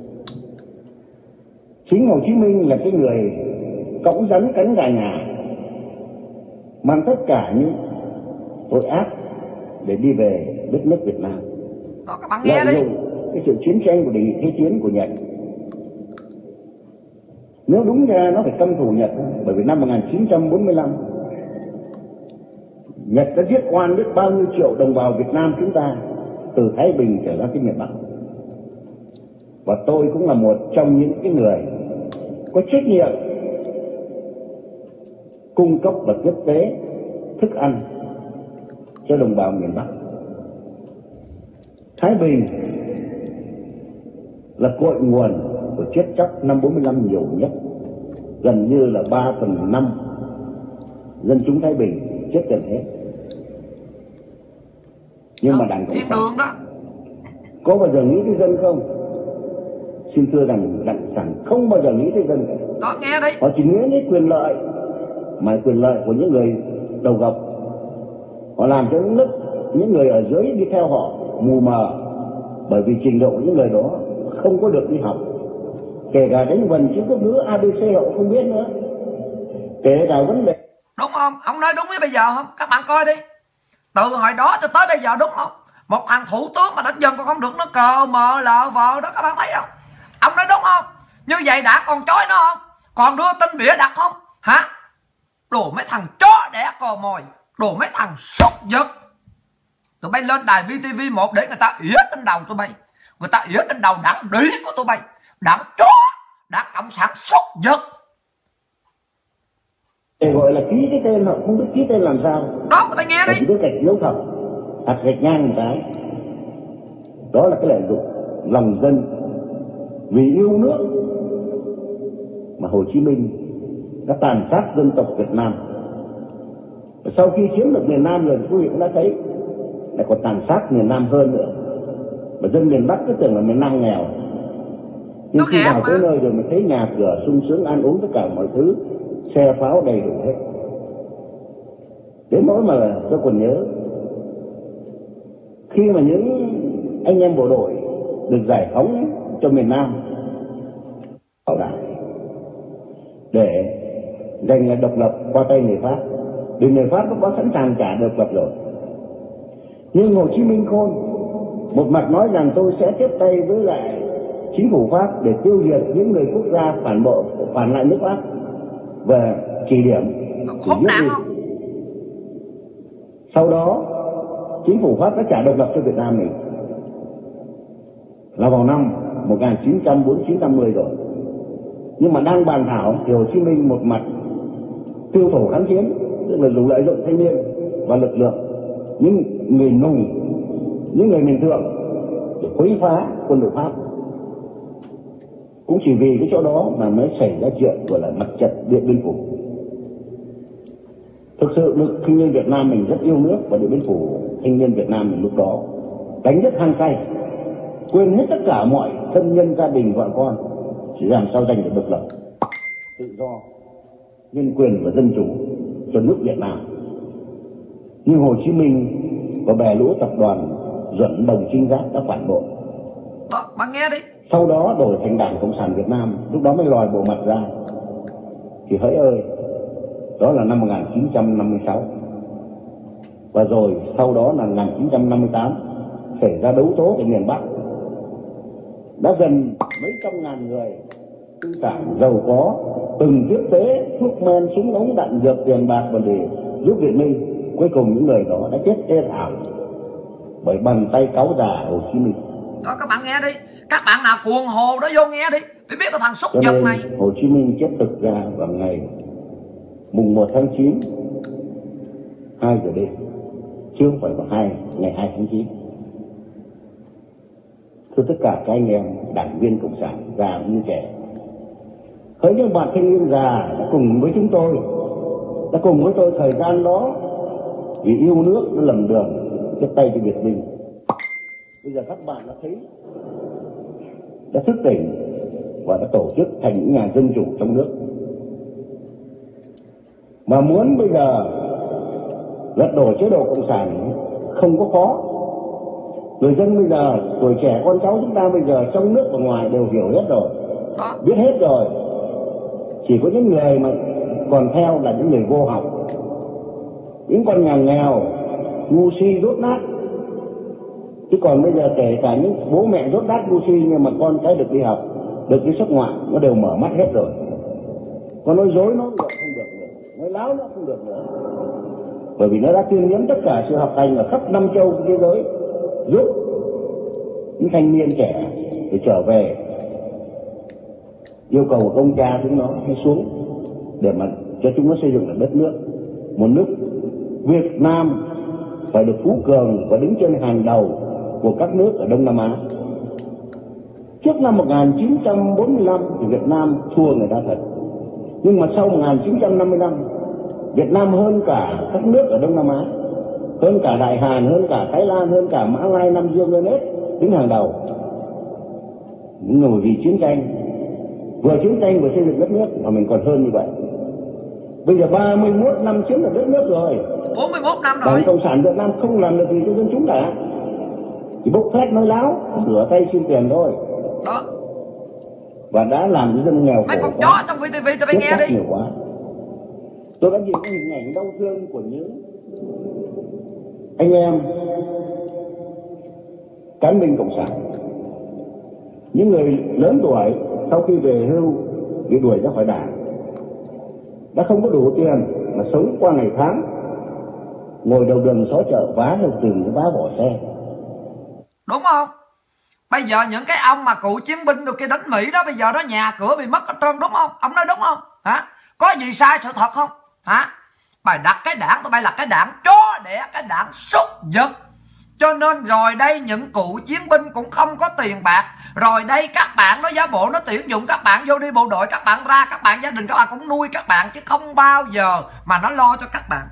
Chính Hồ Chí Minh là cái người cõng rắn cánh gà nhà, mang tất cả những tội ác để đi về đất nước Việt Nam. Đó, các bạn nghe đi. Cái sự chiến tranh của địch thế chiến của Nhật, nếu đúng ra nó phải căm thù Nhật, bởi vì năm 1945 Nhật đã giết oan biết bao nhiêu triệu đồng bào Việt Nam chúng ta từ Thái Bình trở ra cái miền Bắc. Và tôi cũng là một trong những cái người có trách nhiệm cung cấp vật chất tế, thức ăn cho đồng bào miền Bắc. Thái Bình là cội nguồn của chết chóc năm 45 nhiều nhất, gần như là 3/5 dân chúng Thái Bình chết gần hết. Nhưng mà Đảng Cộng sản có bao giờ nghĩ tới dân không? Xin thưa rằng Đảng Cộng sản không bao giờ nghĩ tới dân cả. Đó, nghe đấy. Họ chỉ nghĩ đến quyền lợi, mà quyền lợi của những người đầu gọc. Họ làm cho những người ở dưới đi theo họ mù mờ, bởi vì trình độ những người đó không có được đi học. Kể cả đánh vần chữ quốc ngữ ABC họ không biết nữa. Kể cả vấn đề. Đúng không? Ông nói đúng với bây giờ không? Các bạn coi đi. Từ hồi đó cho tới bây giờ đúng không? Một thằng thủ tướng mà đánh dân còn không được, nó cờ mờ lợ vợ đó, các bạn thấy không? Ông nói đúng không? Như vậy đã còn chối nó không? Còn đưa tin bịa đặt không? Hả? Đồ mấy thằng chó đẻ cò mồi, đồ mấy thằng sốt giật. Tụi bay lên đài VTV1 để người ta ỉa trên đầu tụi bay. Người ta ỉa trên đầu đảng đĩ của tụi bay, đảng chó, đảng cộng sản sốt giật. Để gọi là ký cái tên, họ không biết ký tên làm sao. Đó, tụi bay nghe đi. Chỉ có gạch dấu thật, hoặc gạch ngang một cái. Đó là cái lợi dụng lòng dân vì yêu nước mà Hồ Chí Minh đã tàn sát dân tộc Việt Nam. Và sau khi chiếm được miền Nam rồi, quý vị cũng đã thấy lại còn tàn sát miền Nam hơn nữa. Và dân miền Bắc cứ tưởng là miền Nam nghèo, nhưng khi vào tới nơi rồi mới thấy nhà cửa sung sướng, ăn uống tất cả mọi thứ, xe pháo đầy đủ hết. Đến nỗi mà tôi còn nhớ khi mà những anh em bộ đội được giải phóng cho miền Nam bảo đảm để giành lại độc lập qua tay người Pháp, vì người Pháp lúc đó sẵn sàng trả độc lập rồi. Nhưng Hồ Chí Minh khôn, một mặt nói rằng tôi sẽ tiếp tay với lại chính phủ Pháp để tiêu diệt những người quốc gia phản lại nước Pháp và chỉ điểm Khốn nạn không? Sau đó chính phủ Pháp đã trả độc lập cho Việt Nam mình là vào năm 1949-50 rồi. Nhưng mà đang bàn thảo thì Hồ Chí Minh một mặt tiêu thụ kháng chiến, tức là dùng lợi dụng thanh niên và lực lượng, những người nùng, những người miền thượng để quấy phá quân đội Pháp. Cũng chỉ vì cái chỗ đó mà mới xảy ra chuyện gọi là mặt trận Điện Biên Phủ. Thực sự được thanh niên Việt Nam mình rất yêu nước, và Điện Biên Phủ thanh niên Việt Nam mình lúc đó đánh rất hăng say, quên hết tất cả mọi thân nhân, gia đình, vợ con, chỉ làm sao giành được độc lập, tự do, nhân quyền và dân chủ cho nước Việt Nam. Nhưng Hồ Chí Minh và bè lũ tập đoàn Duẩn Đồng Trinh Giáp đã phản bội. Đó, bạn nghe đi. Sau đó đổi thành Đảng Cộng sản Việt Nam, lúc đó mới lòi bộ mặt ra. Thì hỡi ơi, đó là năm 1956. Và rồi sau đó là 1958 xảy ra đấu tố tại miền Bắc. Đã gần mấy trăm ngàn người tư sản giàu có từng tiếp tế thuốc men, súng ống, đạn dược, tiền bạc và để giúp Việt Minh. Cuối cùng những người đó đã chết thê thảm bởi bàn tay cáu già Hồ Chí Minh. Đó, các bạn nghe đi. Các bạn nào cuồng hồ đó vô nghe đi, để biết là thằng súc vật này. Hồ Chí Minh chết thực ra vào ngày mùng 1 tháng 9 2 giờ đêm, chứ không phải vào ngày 2 tháng 9. Thưa tất cả các anh em đảng viên Cộng sản già như trẻ, hỡi những bạn thanh niên già đã cùng với chúng tôi, đã cùng với tôi thời gian đó vì yêu nước nó lầm đường tiếp tay cho Việt Minh. Bây giờ các bạn đã thấy, đã thức tỉnh và đã tổ chức thành những nhà dân chủ trong nước. Mà muốn bây giờ lật đổ chế độ Cộng sản không có khó. Người dân bây giờ, tuổi trẻ con cháu chúng ta bây giờ trong nước và ngoài đều hiểu hết rồi, biết hết rồi. Chỉ có những người mà còn theo là những người vô học, những con nhà nghèo, ngu si rốt nát. Chứ còn bây giờ kể cả những bố mẹ rốt nát ngu si nhưng mà con cái được đi học, được đi xuất ngoại, nó đều mở mắt hết rồi. Con nói dối nó không được nữa, nói láo nó không được nữa. Bởi vì nó đã tuyên nhiễm tất cả sự học hành ở khắp năm châu thế giới, giúp những thanh niên trẻ để trở về. Yêu cầu của ông cha chúng nó hay xuống để mà cho chúng nó xây dựng được đất nước, một nước Việt Nam phải được phú cường và đứng trên hàng đầu của các nước ở Đông Nam Á. Trước năm 1945 thì Việt Nam thua người ta thật, nhưng mà sau 1955 Việt Nam hơn cả các nước ở Đông Nam Á, hơn cả Đại Hàn, hơn cả Thái Lan, hơn cả Mã Lai, Nam Dương, hơn hết, đứng hàng đầu. Nhưng vì chiến tranh, vừa chiến tranh vừa xây dựng đất nước mà mình còn hơn như vậy. Bây giờ 31 năm chiếm được đất nước rồi, 41 năm rồi. Đảng Cộng sản Việt Nam không làm được gì cho dân chúng cả, chỉ bốc phét nói láo, rửa tay xin tiền thôi. Đó. Và đã làm cho dân nghèo khổ. Mấy con chó trong VTV tôi phải nghe đi. Nhiều quá. Tôi đã nhìn cái hình ảnh đau thương của những anh em cán binh Cộng sản, những người lớn tuổi sau khi về hưu bị đuổi ra khỏi đảng, đã không có đủ tiền mà sống qua ngày tháng, ngồi đầu đường xó chợ vá đầu từng cái vá bỏ xe. Đúng không? Bây giờ những cái ông mà cựu chiến binh được kia đánh Mỹ đó, bây giờ đó nhà cửa bị mất hết trơn, đúng không? Ông nói đúng không? Hả? Có gì sai sự thật không? Hả? Bài đặt cái đảng tụi bay là cái đảng chó đẻ, cái đảng súc vật. Cho nên rồi đây những cựu chiến binh cũng không có tiền bạc. Rồi đây các bạn nó giả bộ nó tuyển dụng các bạn vô đi bộ đội, các bạn ra, các bạn gia đình các bạn cũng nuôi các bạn, chứ không bao giờ mà nó lo cho các bạn.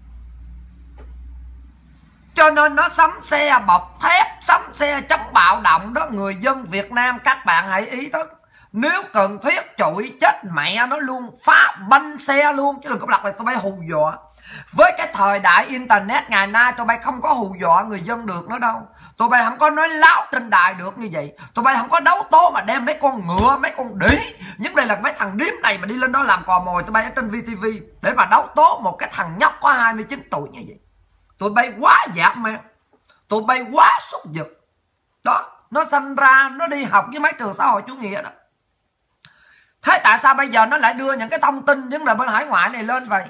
Cho nên nó sắm xe bọc thép, sắm xe chống bạo động đó. Người dân Việt Nam các bạn hãy ý thức, nếu cần thiết chọi chết mẹ nó luôn, phá banh xe luôn, chứ đừng có đặt lại tụi bay hù dọa. Với cái thời đại internet ngày nay, tụi bay không có hù dọa người dân được nữa đâu. Tụi bay không có nói láo trên đài được như vậy. Tụi bay không có đấu tố mà đem mấy con ngựa, mấy con đĩ, nhất đây là mấy thằng điếm này mà đi lên đó làm cò mồi tụi bay ở trên VTV để mà đấu tố một cái thằng nhóc có 29 tuổi như vậy. Tụi bay quá dã man, tụi bay quá súc vật. Đó, nó sinh ra nó đi học với mấy trường xã hội chủ nghĩa đó. Thế tại sao bây giờ nó lại đưa những cái thông tin vấn đề bên hải ngoại này lên vậy?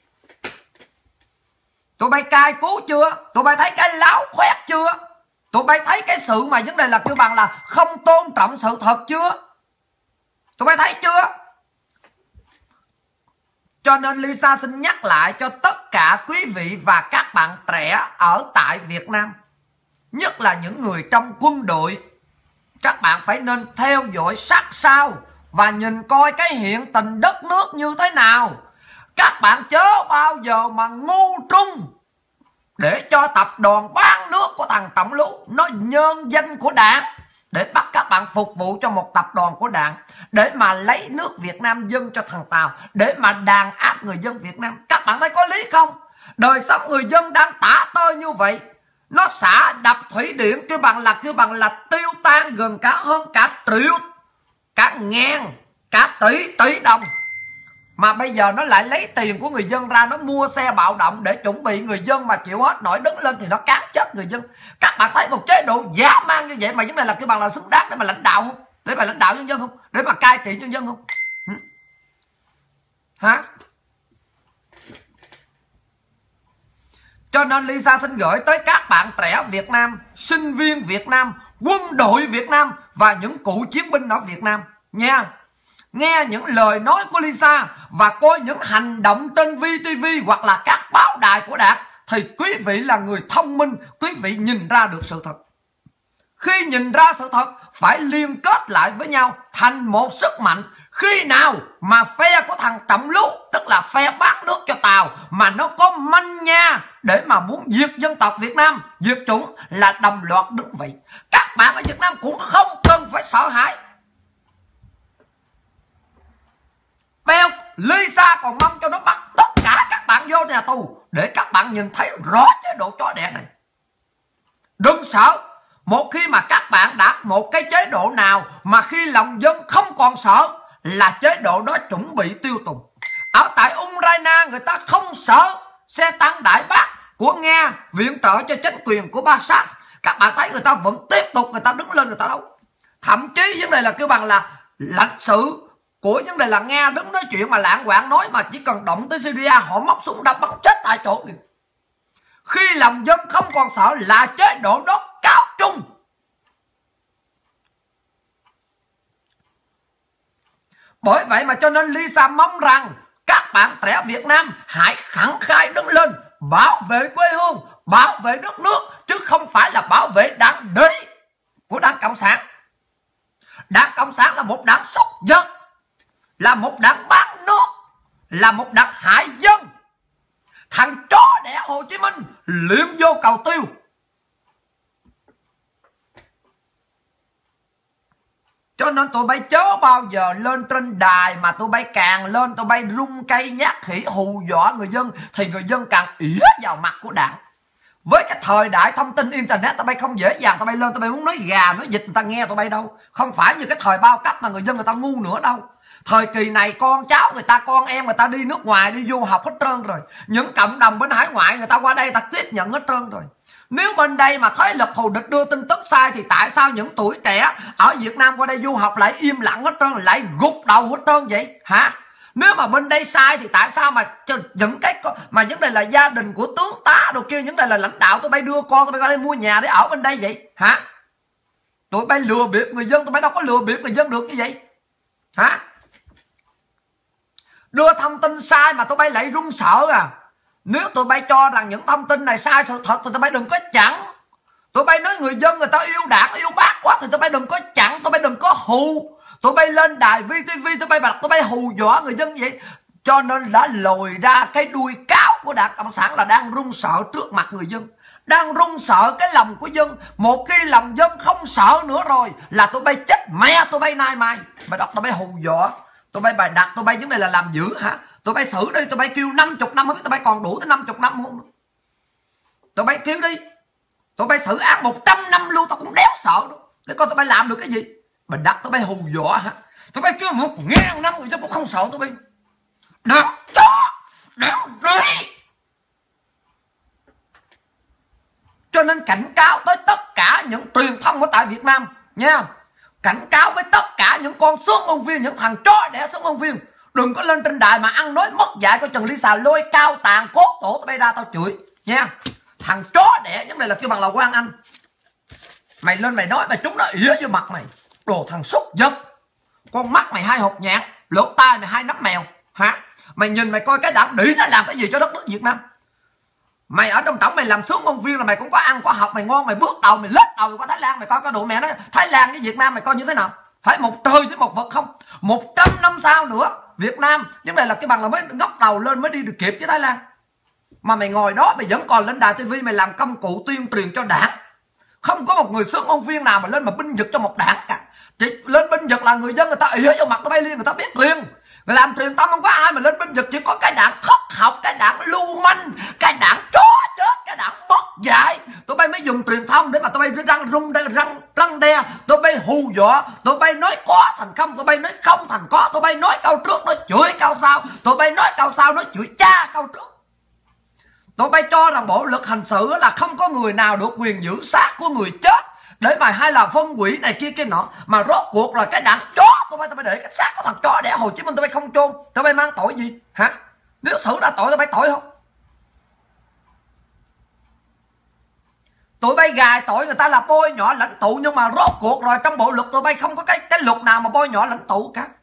Tụi bay cai cú chưa? Tụi bay thấy cái láo khoét chưa? Tụi bay thấy cái sự mà vấn đề là kêu bằng là không tôn trọng sự thật chưa? Tụi bay thấy chưa? Cho nên Lisa xin nhắc lại cho tất cả quý vị và các bạn trẻ ở tại Việt Nam, nhất là những người trong quân đội, các bạn phải nên theo dõi sát sao và nhìn coi cái hiện tình đất nước như thế nào. Các bạn chớ bao giờ mà ngu trung để cho tập đoàn bán nước của thằng Trọng Lú nó nhân danh của Đảng, để bắt các bạn phục vụ cho một tập đoàn của Đảng, để mà lấy nước Việt Nam dâng cho thằng Tàu, để mà đàn áp người dân Việt Nam. Các bạn thấy có lý không? Đời sống người dân đang tả tơi như vậy, nó xả đập thủy điện kêu bằng là tiêu tan gần cả hơn cả triệu, cả ngàn, cả tỷ đồng. Mà bây giờ nó lại lấy tiền của người dân ra, nó mua xe bạo động để chuẩn bị người dân mà chịu hết nổi đứng lên thì nó cán chết người dân. Các bạn thấy một chế độ dã man như vậy mà vấn đề là kêu bằng là xứng đáng để mà lãnh đạo không? Để mà lãnh đạo nhân dân không? Để mà cai trị nhân dân không? Hả? Cho nên Lisa xin gửi tới các bạn trẻ Việt Nam, sinh viên Việt Nam, quân đội Việt Nam và những cựu chiến binh ở Việt Nam nha. Nghe những lời nói của Lisa và coi những hành động trên VTV hoặc là các báo đài của Đảng thì quý vị là người thông minh, quý vị nhìn ra được sự thật. Khi nhìn ra sự thật phải liên kết lại với nhau thành một sức mạnh. Khi nào mà phe của thằng Trọng Lú, tức là phe bán nước cho Tàu, mà nó có manh nha để mà muốn diệt dân tộc Việt Nam, diệt chủng, là đồng loạt đứng vậy. Các bạn ở Việt Nam cũng không cần phải sợ hãi. Bèo, Lisa còn mong cho nó bắt tất cả các bạn vô nhà tù để các bạn nhìn thấy rõ chế độ chó đẻ này. Đừng sợ. Một khi mà các bạn đã một cái chế độ nào mà khi lòng dân không còn sợ là chế độ đó chuẩn bị tiêu tùng. Ở tại Ukraine người ta không sợ xe tăng đại bác của Nga viện trợ cho chính quyền của Bassat. Các bạn thấy người ta vẫn tiếp tục người ta đứng lên người ta đấu. Thậm chí vấn đề là kêu bằng là lãnh sự của vấn đề là Nga đứng nói chuyện mà lạng quạng nói mà chỉ cần động tới Syria họ móc súng đâm bắn chết tại chỗ. Khi lòng dân không còn sợ là chế độ đó cáo chung. Bởi vậy mà cho nên Lisa mong rằng các bạn trẻ Việt Nam hãy khẳng khai đứng lên bảo vệ quê hương, bảo vệ đất nước, chứ không phải là bảo vệ đảng đế của Đảng Cộng sản. Đảng Cộng sản là một đảng súc vật, là một đảng bán nước, là một đảng hại dân. Thằng chó đẻ Hồ Chí Minh liệm vô cầu tiêu. Cho nên tụi bay chớ bao giờ lên trên đài mà tụi bay càng lên tụi bay rung cây nhát khỉ hù dọa người dân thì người dân càng ỉa vào mặt của Đảng. Với cái thời đại thông tin internet tụi bay không dễ dàng tụi bay lên tụi bay muốn nói gà nói vịt người ta nghe tụi bay đâu. Không phải như cái thời bao cấp mà người dân người ta ngu nữa đâu. Thời kỳ này con cháu người ta, con em người ta đi nước ngoài đi du học hết trơn rồi. Những cộng đồng bên hải ngoại người ta qua đây ta tiếp nhận hết trơn rồi. Nếu bên đây mà thế lực thù địch đưa tin tức sai thì tại sao những tuổi trẻ ở Việt Nam qua đây du học lại im lặng hết trơn, lại gục đầu hết trơn vậy hả? Nếu mà bên đây sai thì tại sao mà những cái mà vấn đề là gia đình của tướng tá đồ kia, vấn đề là lãnh đạo tụi bay đưa con tụi bay qua đây mua nhà để ở bên đây vậy hả? Tụi bay lừa bịp người dân, tụi bay đâu có lừa bịp người dân được như vậy hả? Đưa thông tin sai mà tụi bay lại run sợ à? Nếu tụi bay cho rằng những thông tin này sai sự thật thì tụi bay đừng có chặn. Tụi bay nói người dân người ta yêu Đảng yêu bác quá thì tụi bay đừng có chặn, tụi bay đừng có hù. Tụi bay lên đài VTV tụi bay hù dọa người dân vậy. Cho nên đã lồi ra cái đuôi cáo của Đảng Cộng sản là đang run sợ trước mặt người dân, đang run sợ cái lòng của dân. Một khi lòng dân không sợ nữa rồi là tụi bay chết mẹ tụi bay nay mai. Bài đọc tụi bay hù dọa, tụi bay bài đặt tụi bay vấn đề là làm dữ hả? Tụi bay xử đi, tụi bay kêu 50 năm, không biết tụi bay còn đủ tới 50 năm không? Tụi bay kêu đi, tụi bay xử án 100 năm luôn tao cũng đéo sợ đâu. Để coi tụi bay làm được cái gì. Mà đặt tụi bay hù dọa hả? Tụi bay kêu 1000 năm rồi chứ cũng không sợ tụi bay. Đáng chó, đáng đi. Cho nên cảnh cáo tới tất cả những truyền thông ở tại Việt Nam nha. Cảnh cáo với tất cả những con xuống ngôn viên, những thằng chó đẻ xuống ngôn viên, đừng có lên trên đài mà ăn nói mất dạy. Coi chừng Lisa lôi cao tàn cốt tổ tụi bay ra tao chửi nha. Thằng chó đẻ giống này là kêu bằng là Quang Anh. Mày lên mày nói mà chúng nó ỉa vô mặt mày. Đồ thằng súc vật. Con mắt mày 2 hột nhạc, lỗ tai mày 2 nắp mèo hả? Mày nhìn mày coi cái đảng đĩ nó làm cái gì cho đất nước Việt Nam. Mày ở trong trọng mày làm xuống ngôn viên là mày cũng có ăn có học, mày ngon, mày bước đầu mày lết đầu qua Thái Lan, mày coi cái độ mẹ nó Thái Lan với Việt Nam mày coi như thế nào? Phải một trời với một vật không? 100 năm sau nữa Việt Nam vấn đề là cái bằng là mới ngóc đầu lên mới đi được kịp với Thái Lan. Mà mày ngồi đó mày vẫn còn lên đài TV mày làm công cụ tuyên truyền cho đảng. Không có một người xuống ngôn viên nào mà lên mà binh vực cho một đảng cả. Chỉ lên binh vực là người dân người ta ỉa vô mặt tụi bay liền, người ta biết liền. Người làm truyền thông không có ai mà lên binh vực, chỉ có cái đảng thất học, cái đảng lưu manh, cái đảng chó chết, cái đảng mất dạy. Tụi bay mới dùng truyền thông để mà tụi bay răng đe, tụi bay hù dọa, tụi bay nói có thành không, tụi bay nói không thành có, tụi bay nói câu trước nói chửi câu sau, tụi bay nói câu sau nói chửi cha câu trước. Tụi bay cho rằng bộ luật hình sự là không có người nào được quyền giữ xác của người chết để mà hay là phân hủy này kia nọ, mà rốt cuộc là cái đảng chó. Tụi bay để cái xác của thằng chó đẻ Hồ Chí Minh tụi bay không chôn, tụi bay mang tội gì hả? Nếu xử đã tội tụi bay tội không? Tụi bay gài tội người ta là bôi nhọ lãnh tụ, nhưng mà rốt cuộc rồi trong bộ luật tụi bay không có cái luật nào mà bôi nhọ lãnh tụ cả.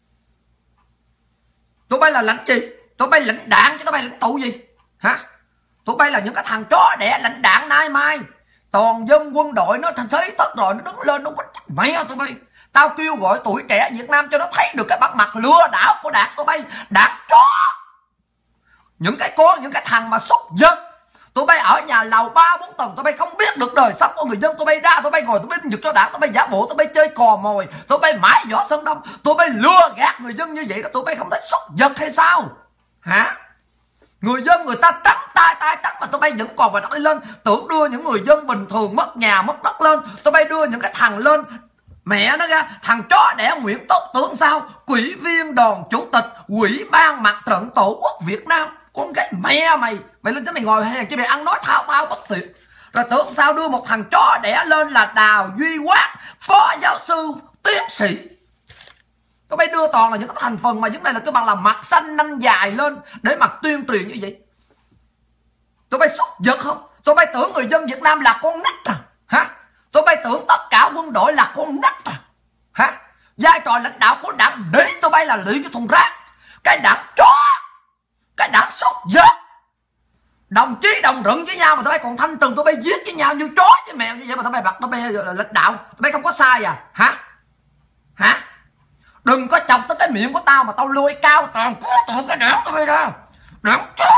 Tụi bay là lãnh gì? Tụi bay lãnh đảng chứ tụi bay lãnh tụ gì hả? Tụi bay là những cái thằng chó đẻ lãnh đảng nay mai. Toàn dân quân đội nó thành thấy tất rồi nó đứng lên nó quýnh mẹ tụi bay. Tao kêu gọi tuổi trẻ Việt Nam cho nó thấy được cái bắt mặt lừa đảo của đảng tụi bay. Đảng chó. Những cái thằng mà xúc dân. Tụi bay ở nhà lầu 3-4 tầng, tụi bay không biết được đời sống của người dân. Tụi bay ra tụi bay ngồi tụi bay giật cho đảng, tụi bay giả bộ tụi bay chơi cò mồi, tụi bay mãi võ Sơn Đông, tụi bay lừa gạt người dân như vậy đó. Tụi bay không thấy xúc vật hay sao hả? Người dân người ta trắng tay trắng mà tụi bay vẫn còn mà nói lên. Tưởng đưa những người dân bình thường mất nhà mất đất lên, tụi bay đưa những cái thằng lên. Mẹ nó ra thằng chó đẻ Nguyễn Tốt tưởng sao Ủy viên đoàn chủ tịch Ủy ban Mặt trận Tổ quốc Việt Nam. Con cái mẹ mày lên cho mày ngồi hay chứ mày ăn nói thao bất tuyệt. Rồi tưởng sao đưa một thằng chó đẻ lên là Đào Duy Quát, phó giáo sư tiến sĩ. Tụi bay đưa toàn là những cái thành phần mà vấn đề là cái bằng là mặt xanh nanh dài lên để mà tuyên truyền như vậy. Tụi bay xúc vật không? Tụi bay tưởng người dân Việt Nam là con nít à hả? Tụi bay tưởng tất cả quân đội là con nít à hả? Vai trò lãnh đạo của đảng để tụi bay là luyện cái thùng rác. Cái đảng chó, cái đảng xúc vật. Đồng chí đồng rựng với nhau mà tụi bay còn thanh trừng, tụi bay giết với nhau như chó với mèo như vậy mà tụi bay bật tụi bay là lãnh đạo. Tụi bay không có sai à hả? Hả? Đừng có chọc tới cái miệng của tao mà tao lôi cao toàn của cái đảng tụi bay ra. Đảng chó.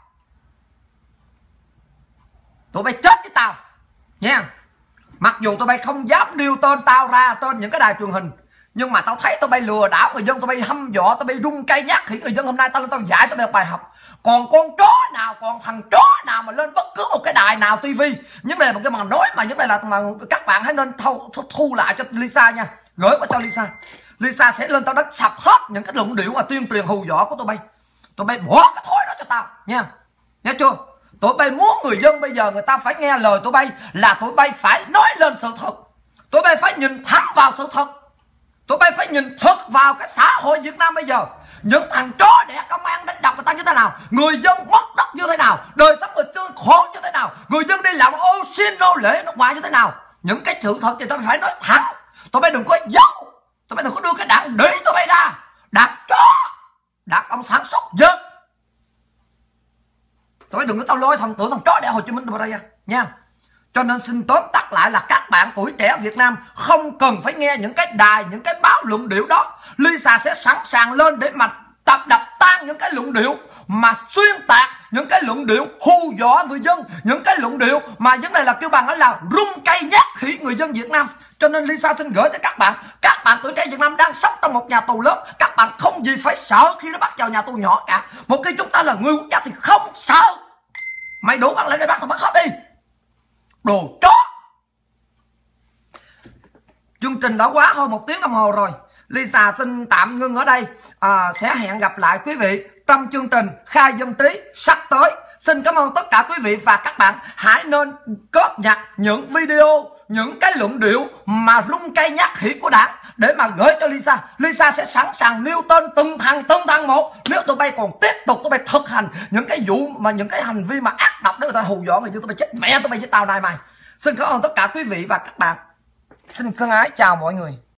Tụi bay chết với tao nha. Mặc dù tụi bay không dám điêu tên tao ra trên những cái đài truyền hình, nhưng mà tao thấy tụi bay lừa đảo người dân, tụi bay hăm dọa, tụi bay rung cây nhát khỉ người dân. Hôm nay tao lên tao dạy tụi bay một bài học. Còn con chó nào, còn thằng chó nào mà lên bất cứ một cái đài nào tivi, những này một cái mà nói mà những này là mà các bạn hãy nên thu lại cho Lisa nha, gửi qua cho Lisa. Lisa sẽ lên tao đánh sập hết những cái luận điệu mà tuyên truyền hù dọa của tụi bay. Tụi bay bỏ cái thói đó cho tao nha, nghe chưa? Tụi bay muốn người dân bây giờ người ta phải nghe lời tụi bay là tụi bay phải nói lên sự thật. Tụi bay phải nhìn thẳng vào sự thật. Tụi bay phải nhìn thật vào cái xã hội Việt Nam bây giờ. Những thằng chó đẻ công an đánh đập người ta như thế nào, người dân mất đất như thế nào, đời sống người dân khổ như thế nào, người dân đi làm ô xin nô lệ nước ngoài như thế nào. Những cái sự thật thì tụi bay phải nói thẳng. Tụi bay đừng có giấu. Tụi bay đừng có đưa cái đảng để tụi bay ra. Đảng chó, đảng cộng sản xuất dân. Tụi bay đừng có tao lôi thằng tưởng thằng chó đẻ Hồ Chí Minh tụi bay ra nha. Cho nên xin tóm tắt lại là các bạn tuổi trẻ Việt Nam không cần phải nghe những cái đài, những cái báo luận điệu đó. Lisa sẽ sẵn sàng lên để mà tập đập tan những cái luận điệu mà xuyên tạc, những cái luận điệu hù dọa người dân, những cái luận điệu mà vấn đề là kêu bằng là rung cây nhát khỉ người dân Việt Nam. Cho nên Lisa xin gửi tới các bạn tuổi trẻ Việt Nam đang sống trong một nhà tù lớn, các bạn không gì phải sợ khi nó bắt vào nhà tù nhỏ cả. Một khi chúng ta là người quốc gia thì không sợ. Mày đủ bắt lên đây bắt thì bắt hết đi, đồ chó. Chương trình đã quá hơn 1 tiếng đồng hồ rồi, Lisa xin tạm ngưng ở đây. Sẽ hẹn gặp lại quý vị trong chương trình Khai Dân Trí sắp tới. Xin cảm ơn tất cả quý vị và các bạn. Hãy nên cóp nhặt những video, những cái luận điệu mà rung cây nhát khỉ của Đảng để mà gửi cho Lisa. Lisa sẽ sẵn sàng nêu tên từng thằng một. Nếu tụi bay còn tiếp tục tụi bay thực hành những cái vụ mà những cái hành vi mà ác độc để người ta hù dọa người dân, tụi bay chết mẹ tụi bay với tao này mày. Xin cảm ơn tất cả quý vị và các bạn. Xin thân ái chào mọi người.